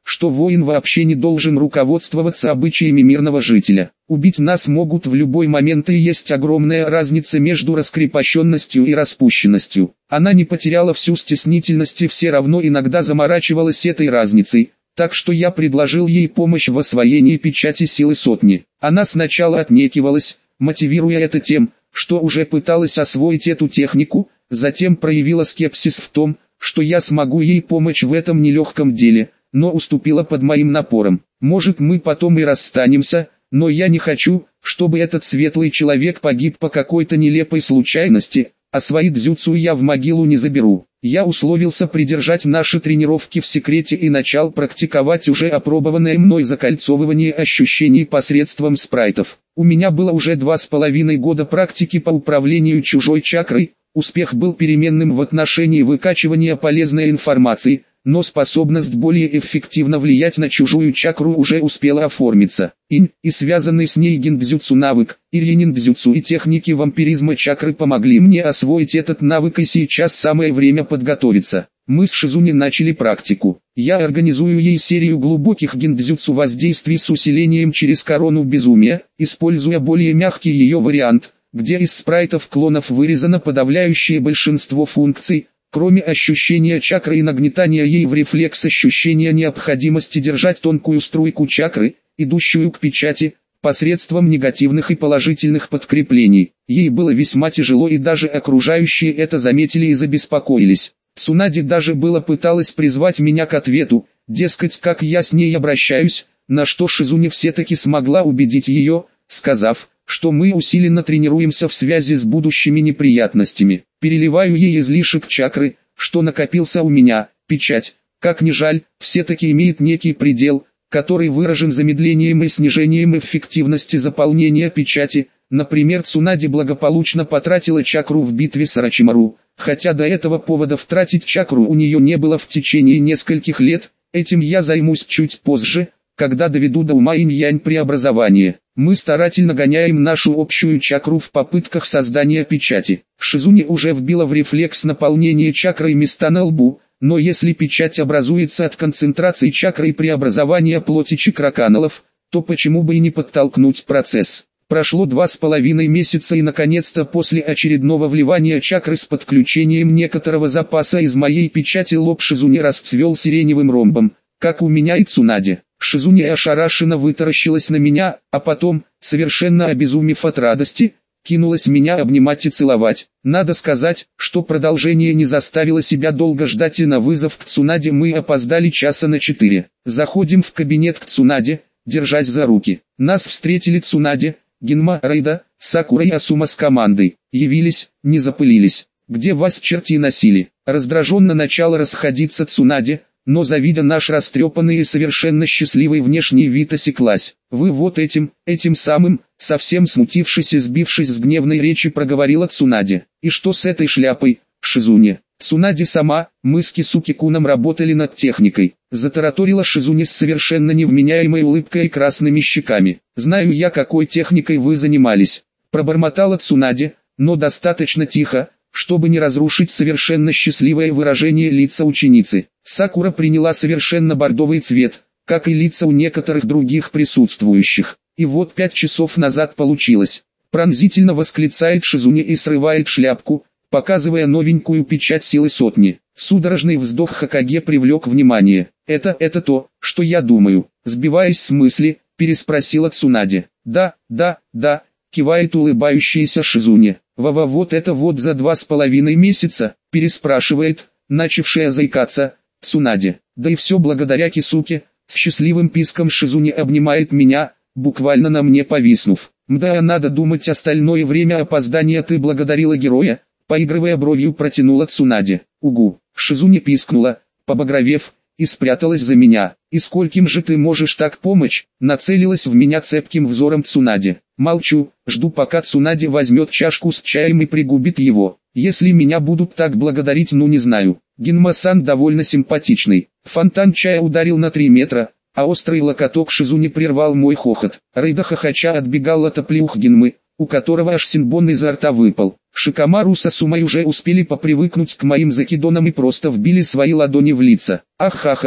что воин вообще не должен руководствоваться обычаями мирного жителя. Убить нас могут в любой момент, и есть огромная разница между раскрепощенностью и распущенностью. Она не потеряла всю стеснительность и все равно иногда заморачивалась этой разницей, так что я предложил ей помощь в освоении печати силы сотни. Она сначала отнекивалась, мотивируя это тем, что уже пыталась освоить эту технику, затем проявила скепсис в том, что я смогу ей помочь в этом нелегком деле, но уступила под моим напором. Может, мы потом и расстанемся, но я не хочу, чтобы этот светлый человек погиб по какой-то нелепой случайности, а свои дзюцу я в могилу не заберу. Я условился придержать наши тренировки в секрете и начал практиковать уже опробованное мной закольцовывание ощущений посредством спрайтов. У меня было уже два с половиной года практики по управлению чужой чакрой. Успех был переменным в отношении выкачивания полезной информации, но способность более эффективно влиять на чужую чакру уже успела оформиться. Инь и связанный с ней гиндзюцу навык, и ниндзюцу и техники вампиризма чакры помогли мне освоить этот навык, и сейчас самое время подготовиться. Мы с Шизуни начали практику. Я организую ей серию глубоких гиндзюцу воздействий с усилением через корону безумия, используя более мягкий ее вариант, где из спрайтов-клонов вырезано подавляющее большинство функций, кроме ощущения чакры и нагнетания ей в рефлекс ощущения необходимости держать тонкую струйку чакры, идущую к печати, посредством негативных и положительных подкреплений. Ей было весьма тяжело, и даже окружающие это заметили и забеспокоились. Цунади даже было пыталась призвать меня к ответу, дескать, как я с ней обращаюсь, на что Шизуни все-таки смогла убедить ее, сказав, что мы усиленно тренируемся в связи с будущими неприятностями. Переливаю ей излишек чакры, что накопился у меня. Печать, как ни жаль, все-таки имеет некий предел, который выражен замедлением и снижением эффективности заполнения печати. Например, Цунади благополучно потратила чакру в битве с Орочимару, хотя до этого поводов тратить чакру у нее не было в течение нескольких лет. Этим я займусь чуть позже, когда доведу до ума инь-янь преобразования. Мы старательно гоняем нашу общую чакру в попытках создания печати. Шизуни уже вбила в рефлекс наполнение чакрой места на лбу, но если печать образуется от концентрации чакры и преобразования плоти чакроканалов, то почему бы и не подтолкнуть процесс? Прошло два с половиной месяца, и наконец-то после очередного вливания чакры с подключением некоторого запаса из моей печати лоб Шизуни расцвел сиреневым ромбом, как у меня и Цунади. Шизуни ошарашенно вытаращилась на меня, а потом, совершенно обезумев от радости, кинулась меня обнимать и целовать. Надо сказать, что продолжение не заставило себя долго ждать, и на вызов к Цунаде мы опоздали часа на четыре. Заходим в кабинет к Цунаде, держась за руки. Нас встретили Цунаде, Гинма, Рейда, Сакура и Асума с командой. Явились, не запылились. Где вас черти носили? Раздраженно начала расходиться Цунаде, но завидя наш растрепанный и совершенно счастливый внешний вид, осеклась. Вы вот этим, этим самым, совсем смутившись и сбившись с гневной речи, проговорила Цунаде. И что с этой шляпой, Шизуни? Цунаде сама, мы с Кисуки-куном работали над техникой. Затараторила Шизуни с совершенно невменяемой улыбкой и красными щеками. Знаю я, какой техникой вы занимались. Пробормотала Цунаде, но достаточно тихо, чтобы не разрушить совершенно счастливое выражение лица ученицы. Сакура приняла совершенно бордовый цвет, как и лица у некоторых других присутствующих. И вот пять часов назад получилось. Пронзительно восклицает Шизуни и срывает шляпку, показывая новенькую печать силы сотни. Судорожный вздох Хокаге привлек внимание. Это, это то, что я думаю. Сбиваясь с мысли, переспросила Цунаде. Да, да, да, кивает улыбающаяся Шизуни. Ва-ва, вот это вот за два с половиной месяца, переспрашивает, начавшая заикаться, Цунаде. Да и все благодаря Кисуке. С счастливым писком Шизуни обнимает меня, буквально на мне повиснув. Мда, надо думать, остальное время опоздания ты благодарила героя, поигрывая бровью, протянула Цунаде. Угу. Шизуни пискнула, побагровев, и спряталась за меня. И скольким же ты можешь так помочь? Нацелилась в меня цепким взором Цунаде. Молчу, жду, пока Цунаде возьмет чашку с чаем и пригубит его. Если меня будут так благодарить, ну не знаю. Гинма-сан довольно симпатичный. Фонтан чая ударил на три метра, а острый локоток Шизуни прервал мой хохот. Рейда хохоча отбегал от оплеух Гинмы, у которого аж синбон изо рта выпал. Шикамару с Асумой уже успели попривыкнуть к моим закидонам и просто вбили свои ладони в лица. Ах-ха-ха,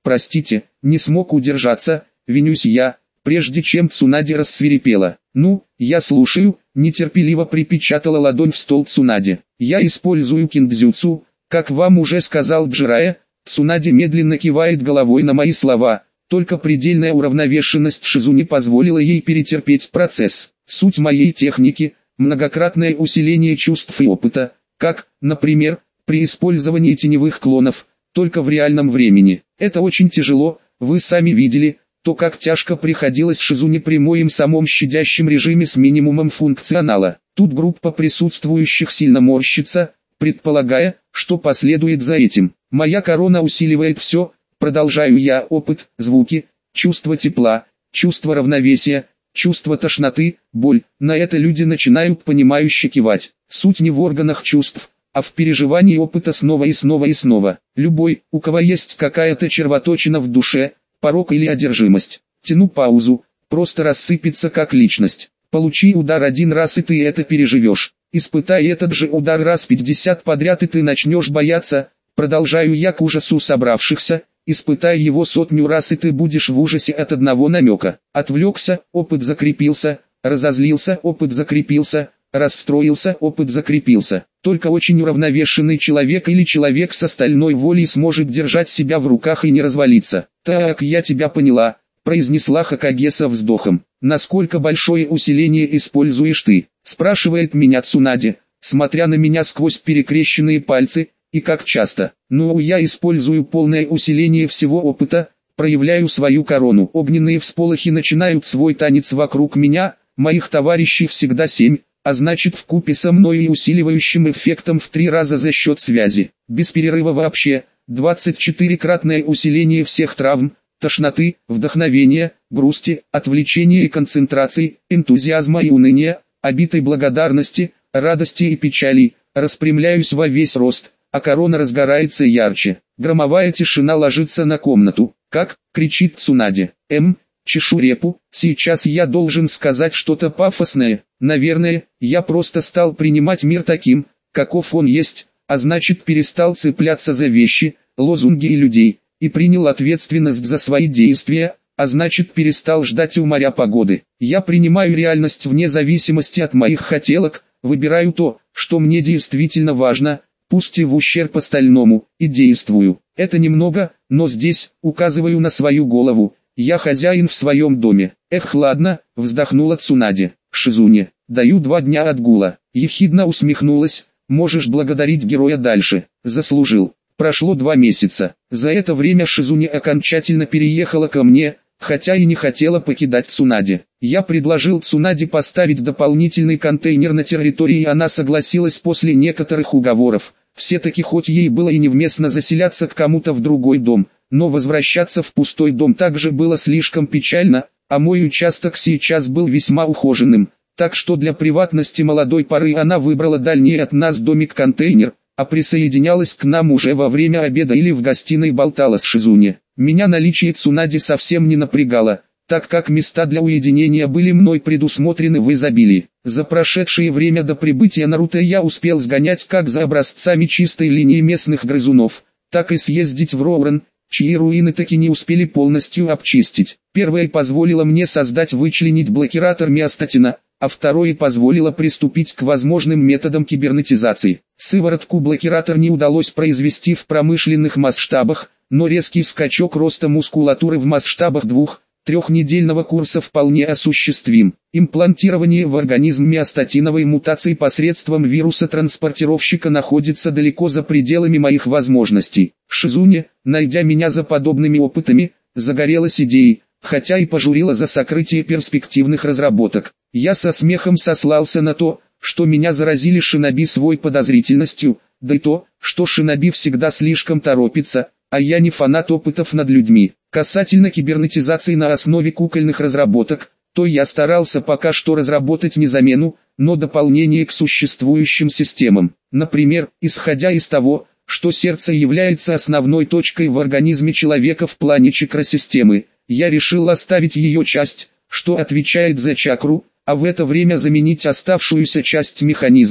Простите, не смог удержаться, винюсь я, прежде чем Цунади рассвирепела. Ну, я слушаю, нетерпеливо припечатала ладонь в стол Цунади. Я использую киндзюцу, как вам уже сказал Джирая. Цунади медленно кивает головой на мои слова, только предельная уравновешенность Шизуни позволила ей перетерпеть процесс. Суть моей техники – многократное усиление чувств и опыта, как, например, при использовании теневых клонов, только в реальном времени. Это очень тяжело, вы сами видели, то как тяжко приходилось Шизуне при моем самом щадящем режиме с минимумом функционала. Тут группа присутствующих сильно морщится, предполагая, что последует за этим. Моя корона усиливает все, продолжаю я, опыт, звуки, чувство тепла, чувство равновесия, чувство тошноты, боль. На это люди начинают понимающе кивать. Суть не в органах чувств, а в переживании опыта снова и снова и снова. Любой, у кого есть какая-то червоточина в душе, порок или одержимость, тяну паузу, просто рассыпется как личность. Получи удар один раз и ты это переживешь. Испытай этот же удар раз пятьдесят подряд и ты начнешь бояться. Продолжаю я к ужасу собравшихся. Испытай его сотню раз и ты будешь в ужасе от одного намека. Отвлекся, опыт закрепился, разозлился, опыт закрепился, расстроился, опыт закрепился. Только очень уравновешенный человек или человек с остальной волей сможет держать себя в руках и не развалиться. Так, я тебя поняла, произнесла Хокаге со вздохом. Насколько большое усиление используешь ты? Спрашивает меня Цунади, смотря на меня сквозь перекрещенные пальцы. И как часто? Ну, я использую полное усиление всего опыта, проявляю свою корону. Огненные всполохи начинают свой танец вокруг меня, моих товарищей всегда семь, а значит вкупе со мной и усиливающим эффектом в три раза за счет связи. Без перерыва вообще, двадцать четыре-кратное усиление всех травм, тошноты, вдохновения, грусти, отвлечения и концентрации, энтузиазма и уныния, обитой благодарности, радости и печали. Распрямляюсь во весь рост, а корона разгорается ярче. Громовая тишина ложится на комнату. «Как?» — кричит Цунади. «Эм, чешу репу, сейчас я должен сказать что-то пафосное. Наверное, я просто стал принимать мир таким, каков он есть, а значит перестал цепляться за вещи, лозунги и людей, и принял ответственность за свои действия, а значит перестал ждать у моря погоды. Я принимаю реальность вне зависимости от моих хотелок, выбираю то, что мне действительно важно, пусть и в ущерб остальному, и действую. Это немного, но здесь, указываю на свою голову, я хозяин в своем доме. Эх, ладно, вздохнула Цунади. Шизуне, даю два дня отгула. Ехидно усмехнулась, можешь благодарить героя дальше. Заслужил. Прошло два месяца. За это время Шизуне окончательно переехала ко мне, хотя и не хотела покидать Цунади. Я предложил Цунади поставить дополнительный контейнер на территории, и она согласилась после некоторых уговоров. Все-таки хоть ей было и невместно заселяться к кому-то в другой дом, но возвращаться в пустой дом также было слишком печально, а мой участок сейчас был весьма ухоженным, так что для приватности молодой поры она выбрала дальний от нас домик-контейнер, а присоединялась к нам уже во время обеда или в гостиной болтала с Шизуне. Меня наличие Цунади совсем не напрягало, так как места для уединения были мной предусмотрены в изобилии. За прошедшее время до прибытия Наруто я успел сгонять как за образцами чистой линии местных грызунов, так и съездить в Роурен, чьи руины таки не успели полностью обчистить. Первое позволило мне создать вычленить блокиратор миостатина, а второе позволило приступить к возможным методам кибернетизации. Сыворотку-блокиратор не удалось произвести в промышленных масштабах, но резкий скачок роста мускулатуры в масштабах двух трехнедельного курса вполне осуществим. Имплантирование в организм миостатиновой мутации посредством вируса-транспортировщика находится далеко за пределами моих возможностей. Шизуне, найдя меня за подобными опытами, загорелась идеей, хотя и пожурила за сокрытие перспективных разработок. Я со смехом сослался на то, что меня заразили шиноби свой подозрительностью, да и то, что шиноби всегда слишком торопится, а я не фанат опытов над людьми. Касательно кибернетизации на основе кукольных разработок, то я старался пока что разработать не замену, но дополнение к существующим системам. Например, исходя из того, что сердце является основной точкой в организме человека в плане чакросистемы, я решил оставить ее часть, что отвечает за чакру, а в это время заменить оставшуюся часть механизмом,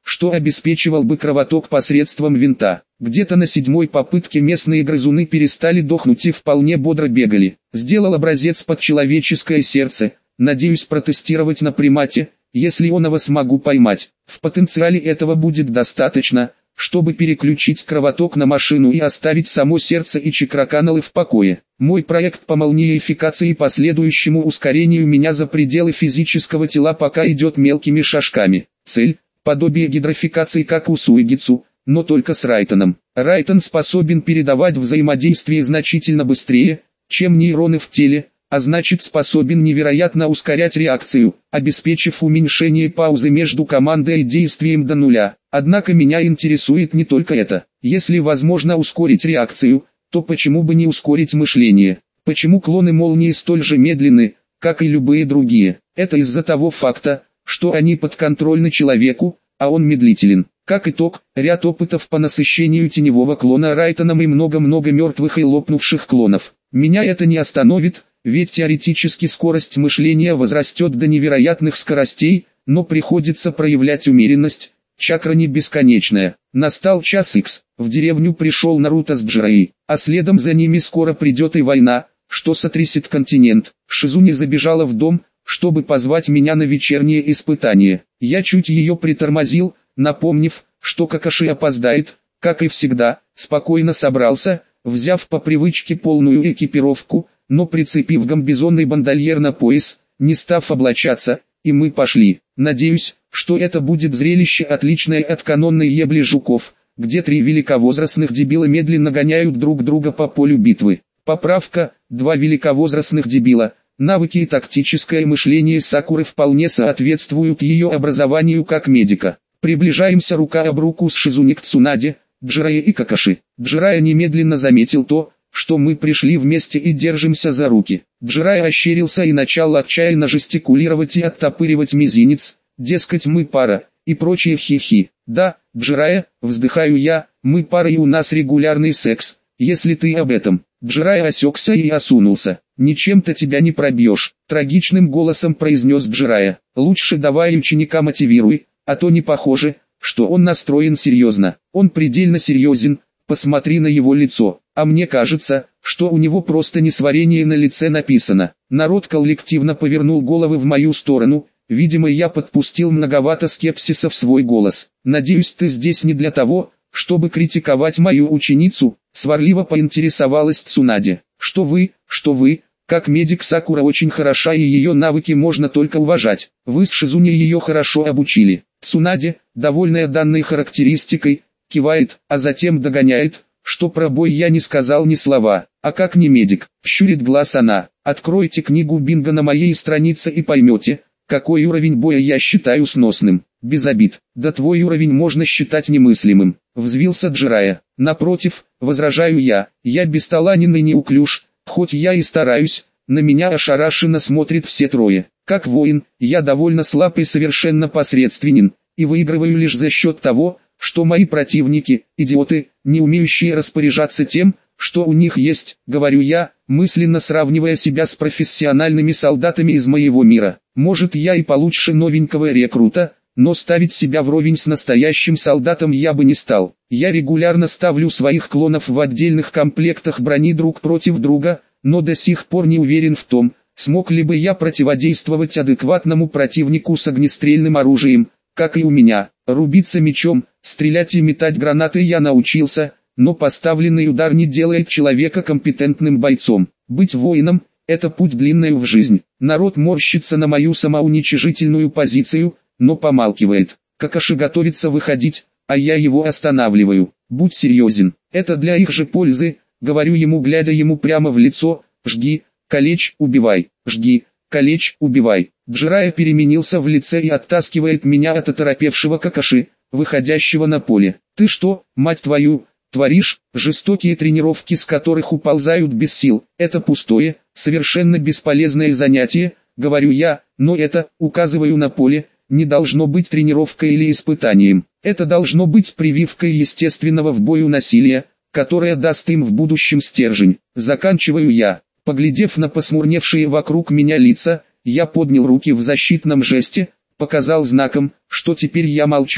что обеспечивал бы кровоток посредством винта. Где-то на седьмой попытке местные грызуны перестали дохнуть и вполне бодро бегали. Сделал образец под человеческое сердце, надеюсь протестировать на примате, если оного смогу поймать. В потенциале этого будет достаточно, чтобы переключить кровоток на машину и оставить само сердце и чакроканалы в покое. Мой проект по молниификации и последующему ускорению меня за пределы физического тела пока идет мелкими шажками. Цель – подобие гидрофикации как у Суигицу, но только с Райтоном. Райтон способен передавать взаимодействие значительно быстрее, чем нейроны в теле, а значит способен невероятно ускорять реакцию, обеспечив уменьшение паузы между командой и действием до нуля. Однако меня интересует не только это. Если возможно ускорить реакцию, то почему бы не ускорить мышление? Почему клоны молнии столь же медленны, как и любые другие? Это из-за того факта, что они подконтрольны человеку, а он медлителен. Как итог, ряд опытов по насыщению теневого клона Райтоном и много-много мертвых и лопнувших клонов. Меня это не остановит, ведь теоретически скорость мышления возрастет до невероятных скоростей, но приходится проявлять умеренность, чакра не бесконечная. Настал час икс, в деревню пришел Наруто с Джираей, а следом за ними скоро придет и война, что сотрясет континент. Шизуни забежала в дом, чтобы позвать меня на вечернее испытание. Я чуть ее притормозил, напомнив, что Какаши опоздает, как и всегда, спокойно собрался, взяв по привычке полную экипировку, но прицепив гамбизонный бандольер на пояс, не став облачаться, и мы пошли. Надеюсь, что это будет зрелище отличное от канонной ебли жуков, где три великовозрастных дебила медленно гоняют друг друга по полю битвы. Поправка: два великовозрастных дебила. Навыки и тактическое мышление Сакуры вполне соответствуют ее образованию как медика. Приближаемся рука об руку с Шизуни к Цунаде, Джирая и Какаши. Джирая немедленно заметил то, что мы пришли вместе и держимся за руки. Джирая ощерился и начал отчаянно жестикулировать и оттопыривать мизинец, дескать мы пара, и прочие хихи. Да, Джирая, вздыхаю я, мы пара и у нас регулярный секс, если ты об этом. Джирая осекся и осунулся. «Ничем-то тебя не пробьешь», — трагичным голосом произнес Джирая. «Лучше давай ученика мотивируй, а то не похоже, что он настроен серьезно. Он предельно серьезен, посмотри на его лицо, а мне кажется, что у него просто несварение на лице написано». Народ коллективно повернул головы в мою сторону, видимо я подпустил многовато скепсиса в свой голос. «Надеюсь, ты здесь не для того, чтобы критиковать мою ученицу», — сварливо поинтересовалась Цунаде. «Что вы, что вы, как медик Сакура очень хороша и ее навыки можно только уважать. Вы с Шизуни ее хорошо обучили». Цунаде, довольная данной характеристикой, кивает, а затем догоняет, что про бой я не сказал ни слова. «А как не медик?» — щурит глаз она. «Откройте книгу бинго на моей странице и поймете, какой уровень боя я считаю сносным». «Без обид, да твой уровень можно считать немыслимым», — взвился Джирая. «Напротив, возражаю я, я бесталанен и неуклюж, хоть я и стараюсь, на меня ошарашенно смотрят все трое. Как воин, я довольно слаб и совершенно посредственен, и выигрываю лишь за счет того, что мои противники, идиоты, не умеющие распоряжаться тем, что у них есть», — говорю я, мысленно сравнивая себя с профессиональными солдатами из моего мира. Может я и получше новенького рекрута, но ставить себя вровень с настоящим солдатом я бы не стал. Я регулярно ставлю своих клонов в отдельных комплектах брони друг против друга, но до сих пор не уверен в том, смог ли бы я противодействовать адекватному противнику с огнестрельным оружием, как и у меня. Рубиться мечом, стрелять и метать гранаты я научился, но поставленный удар не делает человека компетентным бойцом. Быть воином – это путь длинный в жизнь. Народ морщится на мою самоуничижительную позицию, но помалкивает. Какаши готовится выходить, а я его останавливаю. «Будь серьезен, это для их же пользы», — говорю ему, глядя ему прямо в лицо. «Жги, калечь, убивай, жги, калечь, убивай». Джирая переменился в лице и оттаскивает меня от оторопевшего Какаши, выходящего на поле. «Ты что, мать твою, творишь?» Жестокие тренировки, с которых уползают без сил, это пустое, совершенно бесполезное занятие, говорю я, но это, указываю на поле, не должно быть тренировкой или испытанием. Это должно быть прививкой естественного в бою насилия, которое даст им в будущем стержень. Заканчиваю я. Поглядев на посмурневшие вокруг меня лица, я поднял руки в защитном жесте, показал знаком, что теперь я молчок,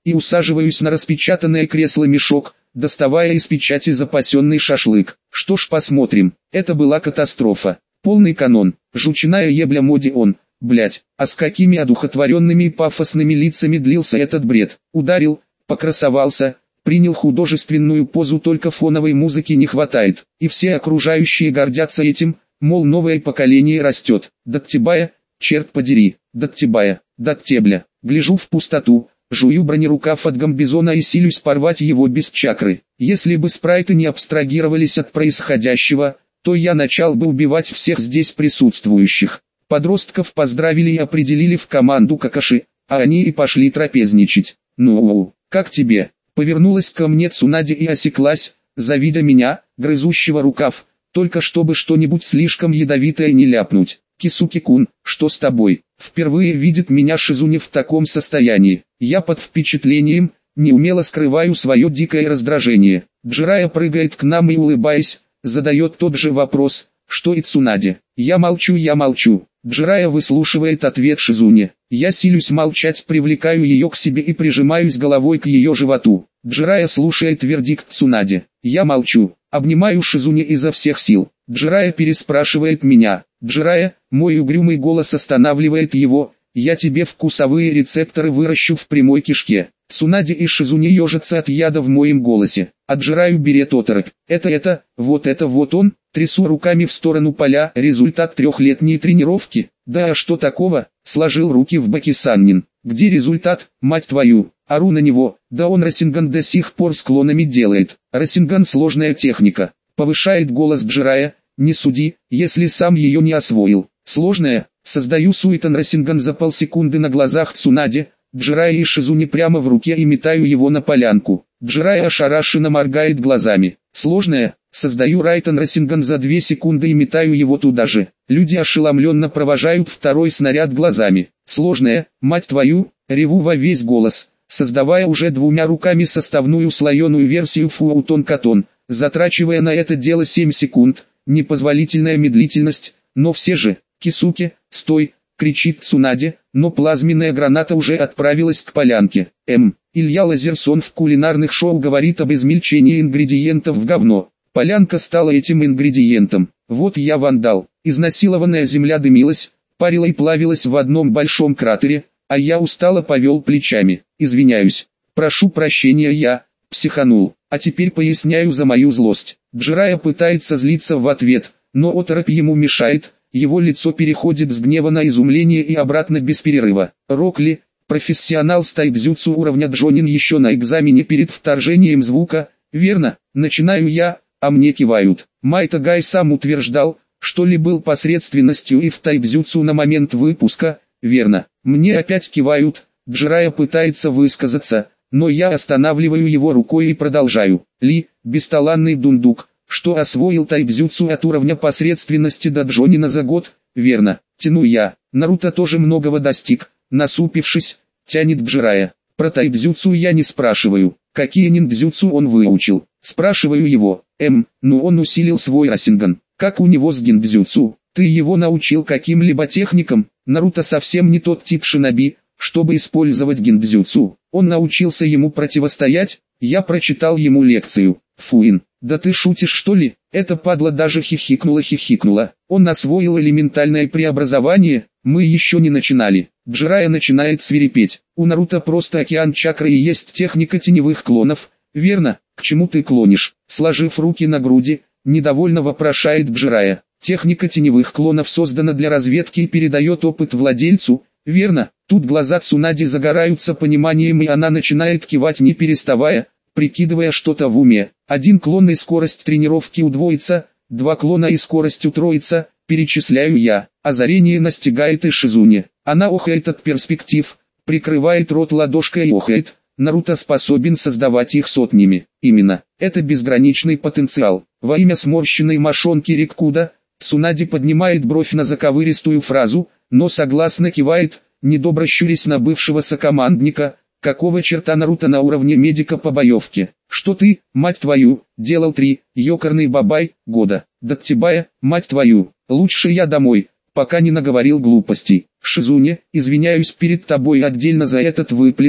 и усаживаюсь на распечатанное кресло-мешок, доставая из печати запасенный шашлык. Что ж, посмотрим. Это была катастрофа. Полный канон. Жучиная ебля моди он. Блять, а с какими одухотворенными и пафосными лицами длился этот бред. Ударил, покрасовался, принял художественную позу, только фоновой музыки не хватает. И все окружающие гордятся этим, мол, новое поколение растет. Даттебая, черт подери, Даттебая, Даттебля. Гляжу в пустоту, жую бронерукав от гамбизона и силюсь порвать его без чакры. Если бы спрайты не абстрагировались от происходящего, то я начал бы убивать всех здесь присутствующих. Подростков поздравили и определили в команду Какаши, а они и пошли трапезничать. «Ну, как тебе?» Повернулась ко мне Цунаде и осеклась, завидя меня, грызущего рукав, только чтобы что-нибудь слишком ядовитое не ляпнуть. «Кисуки-кун, что с тобой?» Впервые видит меня Шизуне в таком состоянии. Я под впечатлением, неумело скрываю свое дикое раздражение. Джирая прыгает к нам и, улыбаясь, задает тот же вопрос, что и Цунаде. Я молчу, я молчу. Джирая выслушивает ответ Шизуне. Я силюсь молчать, привлекаю ее к себе и прижимаюсь головой к ее животу. Джирая слушает вердикт Цунаде. Я молчу, обнимаю Шизуне изо всех сил. Джирая переспрашивает меня. Джирая, мой угрюмый голос останавливает его. Я тебе вкусовые рецепторы выращу в прямой кишке. Цунаде и Шизуне ежатся от яда в моем голосе. А Джираю берет оторопь. Это это, вот это вот он. Трясу руками в сторону поля. Результат трехлетней тренировки. Да а что такого? Сложил руки в боки Саннин. Где результат, мать твою? Ору на него. Да он Расинган до сих пор с клонами делает. Расинган сложная техника. Повышает голос Джирая. Не суди, если сам ее не освоил. Сложная. Создаю суетан Расинган за полсекунды на глазах Цунаде, Джирая и Шизуне прямо в руке и метаю его на полянку. Джирая ошарашенно моргает глазами. Сложная. Создаю Райтан Расинган за две секунды и метаю его туда же. Люди ошеломленно провожают второй снаряд глазами. Сложная, мать твою, реву во весь голос, создавая уже двумя руками составную слоеную версию Фуаутон-Катон, затрачивая на это дело семь секунд, непозволительная медлительность, но все же, Кисуки, стой, кричит Цунаде, но плазменная граната уже отправилась к полянке. М. Илья Лазерсон в кулинарных шоу говорит об измельчении ингредиентов в говно. Полянка стала этим ингредиентом. Вот я вандал. Изнасилованная земля дымилась, парила и плавилась в одном большом кратере, а я устало повел плечами. Извиняюсь. Прошу прощения, я психанул. А теперь поясняю за мою злость. Джирая пытается злиться в ответ, но оторопь ему мешает. Его лицо переходит с гнева на изумление и обратно без перерыва. Рокли, профессионал с тайбзюцу уровня Джонин еще на экзамене перед вторжением звука, верно, начинаю я, а мне кивают. Майта Гай сам утверждал, что Ли был посредственностью и в тайбзюцу на момент выпуска, верно. Мне опять кивают, Джирая пытается высказаться, но я останавливаю его рукой и продолжаю. Ли, бесталанный дундук, что освоил тайбзюцу от уровня посредственности до Джонина за год, верно, тяну я. Наруто тоже многого достиг, насупившись, тянет Джирая. Про тайбзюцу я не спрашиваю, какие ниндзюцу он выучил. Спрашиваю его, эм, ну он усилил свой Расинган. Как у него с гиндзюцу? Ты его научил каким-либо техникам? Наруто совсем не тот тип шиноби, чтобы использовать гиндзюцу. Он научился ему противостоять, я прочитал ему лекцию. Фуин, да ты шутишь что ли? Эта падла даже хихикнула-хихикнула. Он освоил элементальное преобразование, мы еще не начинали. Джирая начинает свирепеть. У Наруто просто океан чакры и есть техника теневых клонов, верно? К чему ты клонишь? Сложив руки на груди, недовольно вопрошает Джирая. Техника теневых клонов создана для разведки и передает опыт владельцу, верно? Тут глаза Цунаде загораются пониманием и она начинает кивать не переставая, прикидывая что-то в уме. Один клон и скорость тренировки удвоится, два клона и скорость утроится, перечисляю я. Озарение настигает и Шизуне. Она охает от перспектив, прикрывает рот ладошкой и охает. Наруто способен создавать их сотнями. Именно, это безграничный потенциал. Во имя сморщенной мошонки Риккуда, Цунаде поднимает бровь на заковыристую фразу, но согласно кивает, недобро щурясь на бывшего сокомандника. Какого черта Наруто на уровне медика по боевке? Что ты, мать твою, делал три, ёкарный бабай, года? Даттебая, мать твою, лучше я домой, пока не наговорил глупостей. Шизуне, извиняюсь перед тобой отдельно за этот выплеск,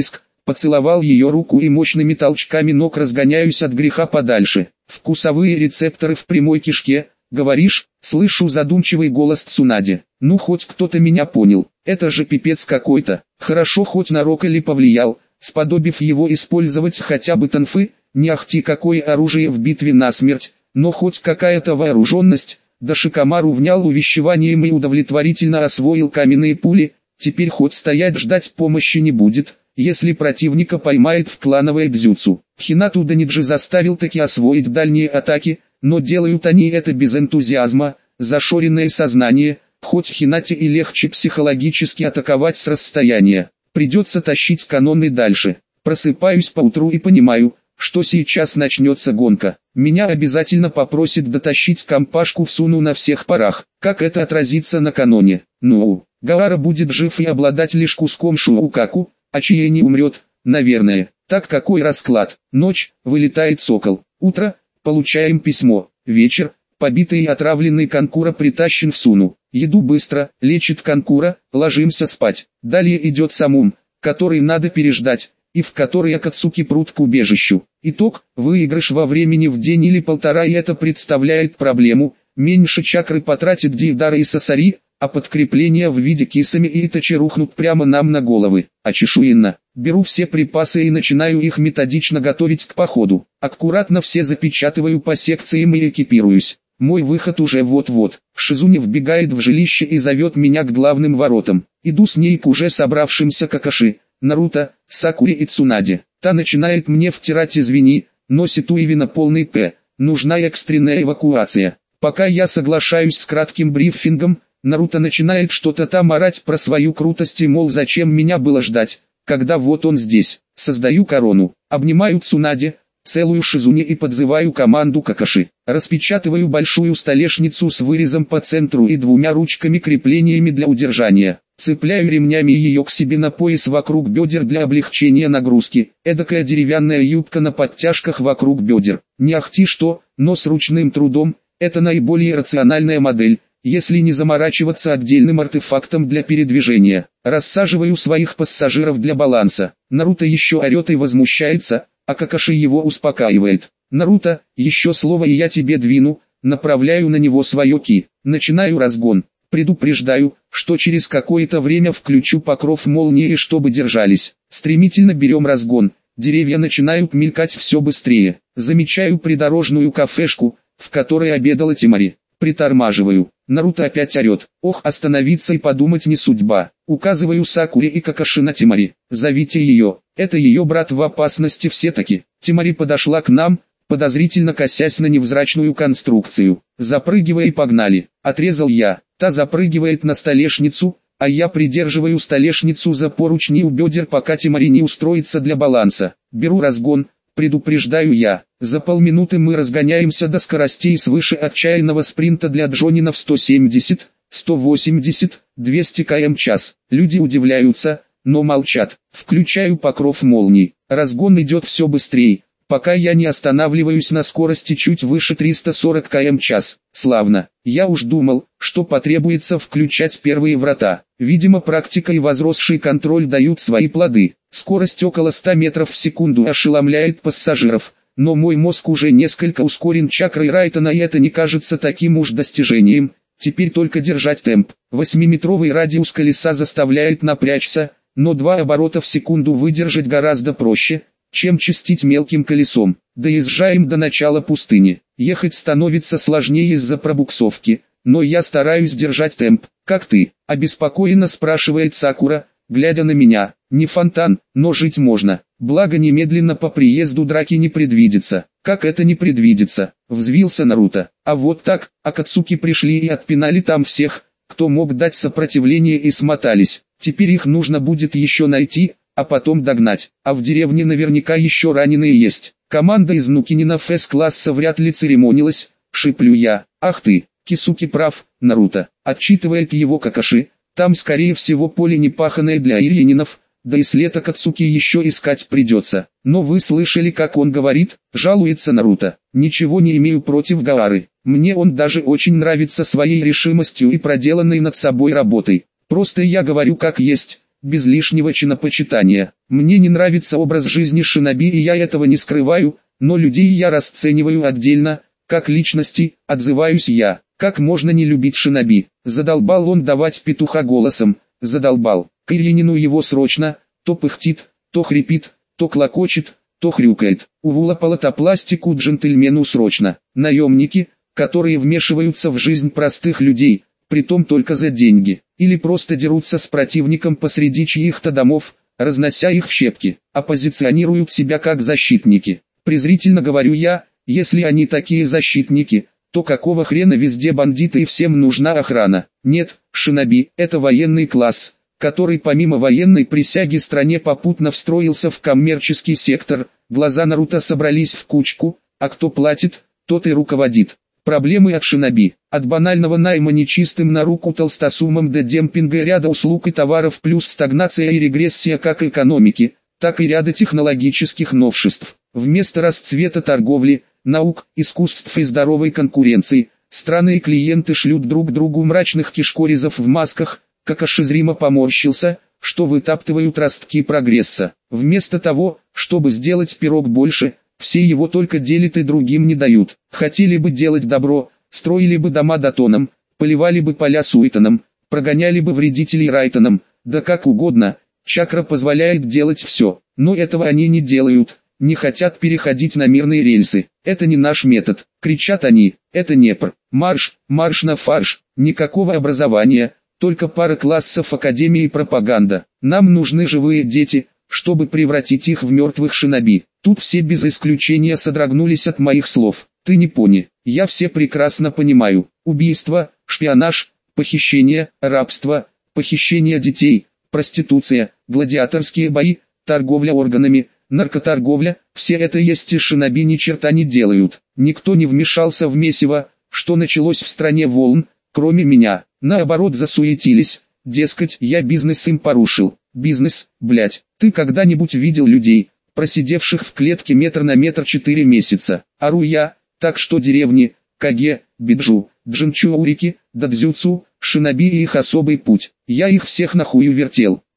Поцеловал ее руку и мощными толчками ног разгоняюсь от греха подальше. Вкусовые рецепторы в прямой кишке, говоришь? Слышу задумчивый голос Цунади. Ну хоть кто-то меня понял, это же пипец какой-то. Хорошо хоть на Рокколи повлиял, сподобив его использовать хотя бы танфы, не ахти какое оружие в битве насмерть, но хоть какая-то вооруженность. Да Шикомару внял увещеванием и удовлетворительно освоил каменные пули, теперь хоть стоять ждать помощи не будет, если противника поймает в клановое дзюцу. Хинату Даниджи заставил таки освоить дальние атаки, но делают они это без энтузиазма, зашоренное сознание, хоть Хинате и легче психологически атаковать с расстояния. Придется тащить каноны дальше. Просыпаюсь поутру и понимаю, что сейчас начнется гонка. Меня обязательно попросит дотащить компашку в Суну на всех парах. Как это отразится на каноне? Ну, Гаара будет жив и обладать лишь куском Шоукаку, а Чие не умрет, наверное. Так какой расклад? Ночь, вылетает сокол. Утро, получаем письмо. Вечер, побитый и отравленный Канкура притащен в Суну. Еду быстро, лечит Канкура, ложимся спать. Далее идет Самум, который надо переждать, и в который Акацуки прут к убежищу. Итог, выигрыш во времени в день или полтора, и это представляет проблему. Меньше чакры потратит Дейдара и Сасари, а подкрепления в виде Кисами и Итачи рухнут прямо нам на головы. А чешуенно, беру все припасы и начинаю их методично готовить к походу. Аккуратно все запечатываю по секциям и экипируюсь. Мой выход уже вот-вот. Шизуни вбегает в жилище и зовет меня к главным воротам. Иду с ней к уже собравшимся Какаши, Наруто, Сакуре и Цунаде. Та начинает мне втирать извини, но Ситуевина полный П. Нужна экстренная эвакуация. Пока я соглашаюсь с кратким брифингом, Наруто начинает что-то там орать про свою крутость и мол зачем меня было ждать, когда вот он здесь. Создаю корону, обнимаю Цунаде, целую Шизуни и подзываю команду Какаши. Распечатываю большую столешницу с вырезом по центру и двумя ручками-креплениями для удержания. Цепляю ремнями ее к себе на пояс вокруг бедер для облегчения нагрузки. Эдакая деревянная юбка на подтяжках вокруг бедер. Не ахти что, но с ручным трудом. Это наиболее рациональная модель, если не заморачиваться отдельным артефактом для передвижения. Рассаживаю своих пассажиров для баланса. Наруто еще орет и возмущается, а Какаши его успокаивает. Наруто, еще слово и я тебе двину. Направляю на него свое ки. Начинаю разгон. Предупреждаю, что через какое-то время включу покров молнии, чтобы держались. Стремительно берем разгон. Деревья начинают мелькать все быстрее. Замечаю придорожную кафешку, в которой обедала Тимари. Притормаживаю. Наруто опять орет. Ох, остановиться и подумать не судьба. Указываю Сакуре и Какаши на Тимари. Зовите ее. Это ее брат в опасности все-таки. Тимари подошла к нам, подозрительно косясь на невзрачную конструкцию. Запрыгивай и погнали. Отрезал я. Та запрыгивает на столешницу, а я придерживаю столешницу за поручни у бедер, пока Тимари не устроится для баланса. Беру разгон, предупреждаю я. За полминуты мы разгоняемся до скоростей свыше отчаянного спринта для Джонинов сто семьдесят, сто восемьдесят, двести километров в час. Люди удивляются, но молчат. Включаю покров молний. Разгон идет все быстрее, пока я не останавливаюсь на скорости чуть выше триста сорок километров в час. Славно. Я уж думал, что потребуется включать первые врата. Видимо, практика и возросший контроль дают свои плоды. Скорость около ста метров в секунду ошеломляет пассажиров, но мой мозг уже несколько ускорен чакрой Райтона, и это не кажется таким уж достижением. Теперь только держать темп. Восьмиметровый радиус колеса заставляет напрячься, но два оборота в секунду выдержать гораздо проще, чем чистить мелким колесом. Доезжаем до начала пустыни. Ехать становится сложнее из-за пробуксовки, но я стараюсь держать темп. «Как ты?» – обеспокоенно спрашивает Сакура, глядя на меня. «Не фонтан, но жить можно. Благо немедленно по приезду драки не предвидится». «Как это не предвидится?» – взвился Наруто. «А вот так, Акацуки пришли и отпинали там всех, кто мог дать сопротивление, и смотались. Теперь их нужно будет еще найти, а потом догнать. А в деревне наверняка еще раненые есть. Команда из Нукининов С-класса вряд ли церемонилась», – шиплю я. «Ах ты, Кисуки прав, Наруто», – отчитывает его Какаши. «Там скорее всего поле непаханное для ирьянинов, да и след Акацуки еще искать придется». «Но вы слышали, как он говорит?» – жалуется Наруто. «Ничего не имею против Гаары. Мне он даже очень нравится своей решимостью и проделанной над собой работой. Просто я говорю как есть, без лишнего чинопочитания. Мне не нравится образ жизни шиноби, и я этого не скрываю, но людей я расцениваю отдельно, как личности, отзываюсь я. Как можно не любить шиноби? Задолбал он давать петуха голосом, задолбал. К Ильинину его срочно, то пыхтит, то хрипит, то клокочет, то хрюкает. Увула полотопластику джентльмену срочно. Наемники, которые вмешиваются в жизнь простых людей, притом только за деньги, или просто дерутся с противником посреди чьих-то домов, разнося их в щепки, оппозиционируют себя как защитники. Презрительно говорю я, если они такие защитники, то какого хрена везде бандиты и всем нужна охрана? Нет, шиноби – это военный класс, который помимо военной присяги стране попутно встроился в коммерческий сектор. Глаза Наруто собрались в кучку, а кто платит, тот и руководит. Проблемы от шиноби, от банального найма нечистым на руку толстосумам до демпинга ряда услуг и товаров плюс стагнация и регрессия как экономики, так и ряда технологических новшеств. Вместо расцвета торговли, наук, искусств и здоровой конкуренции, страны и клиенты шлют друг другу мрачных кишкорезов в масках, как Ашизрима поморщился, что вытаптывают ростки прогресса. Вместо того, чтобы сделать пирог больше, все его только делят и другим не дают. Хотели бы делать добро, строили бы дома дотоном, поливали бы поля суетоном, прогоняли бы вредителей райтоном, да как угодно, чакра позволяет делать все, но этого они не делают, не хотят переходить на мирные рельсы. Это не наш метод, кричат они, это Днепр. Марш, марш на фарш, никакого образования, только пара классов академии и пропаганда. Нам нужны живые дети, чтобы превратить их в мертвых шиноби. Тут все без исключения содрогнулись от моих слов. Ты не пони, я все прекрасно понимаю. Убийство, шпионаж, похищение, рабство, похищение детей, проституция, гладиаторские бои, торговля органами, наркоторговля, все это есть и шиноби ни черта не делают. Никто не вмешался в месиво, что началось в стране волн, кроме меня. Наоборот засуетились, дескать, я бизнес им порушил. Бизнес, блять, ты когда-нибудь видел людей, просидевших в клетке метр на метр четыре месяца? Ору я, так что деревни, Каге, Биджу, Джинчуурики, Дадзюцу, шиноби и их особый путь, я их всех нахую вертел.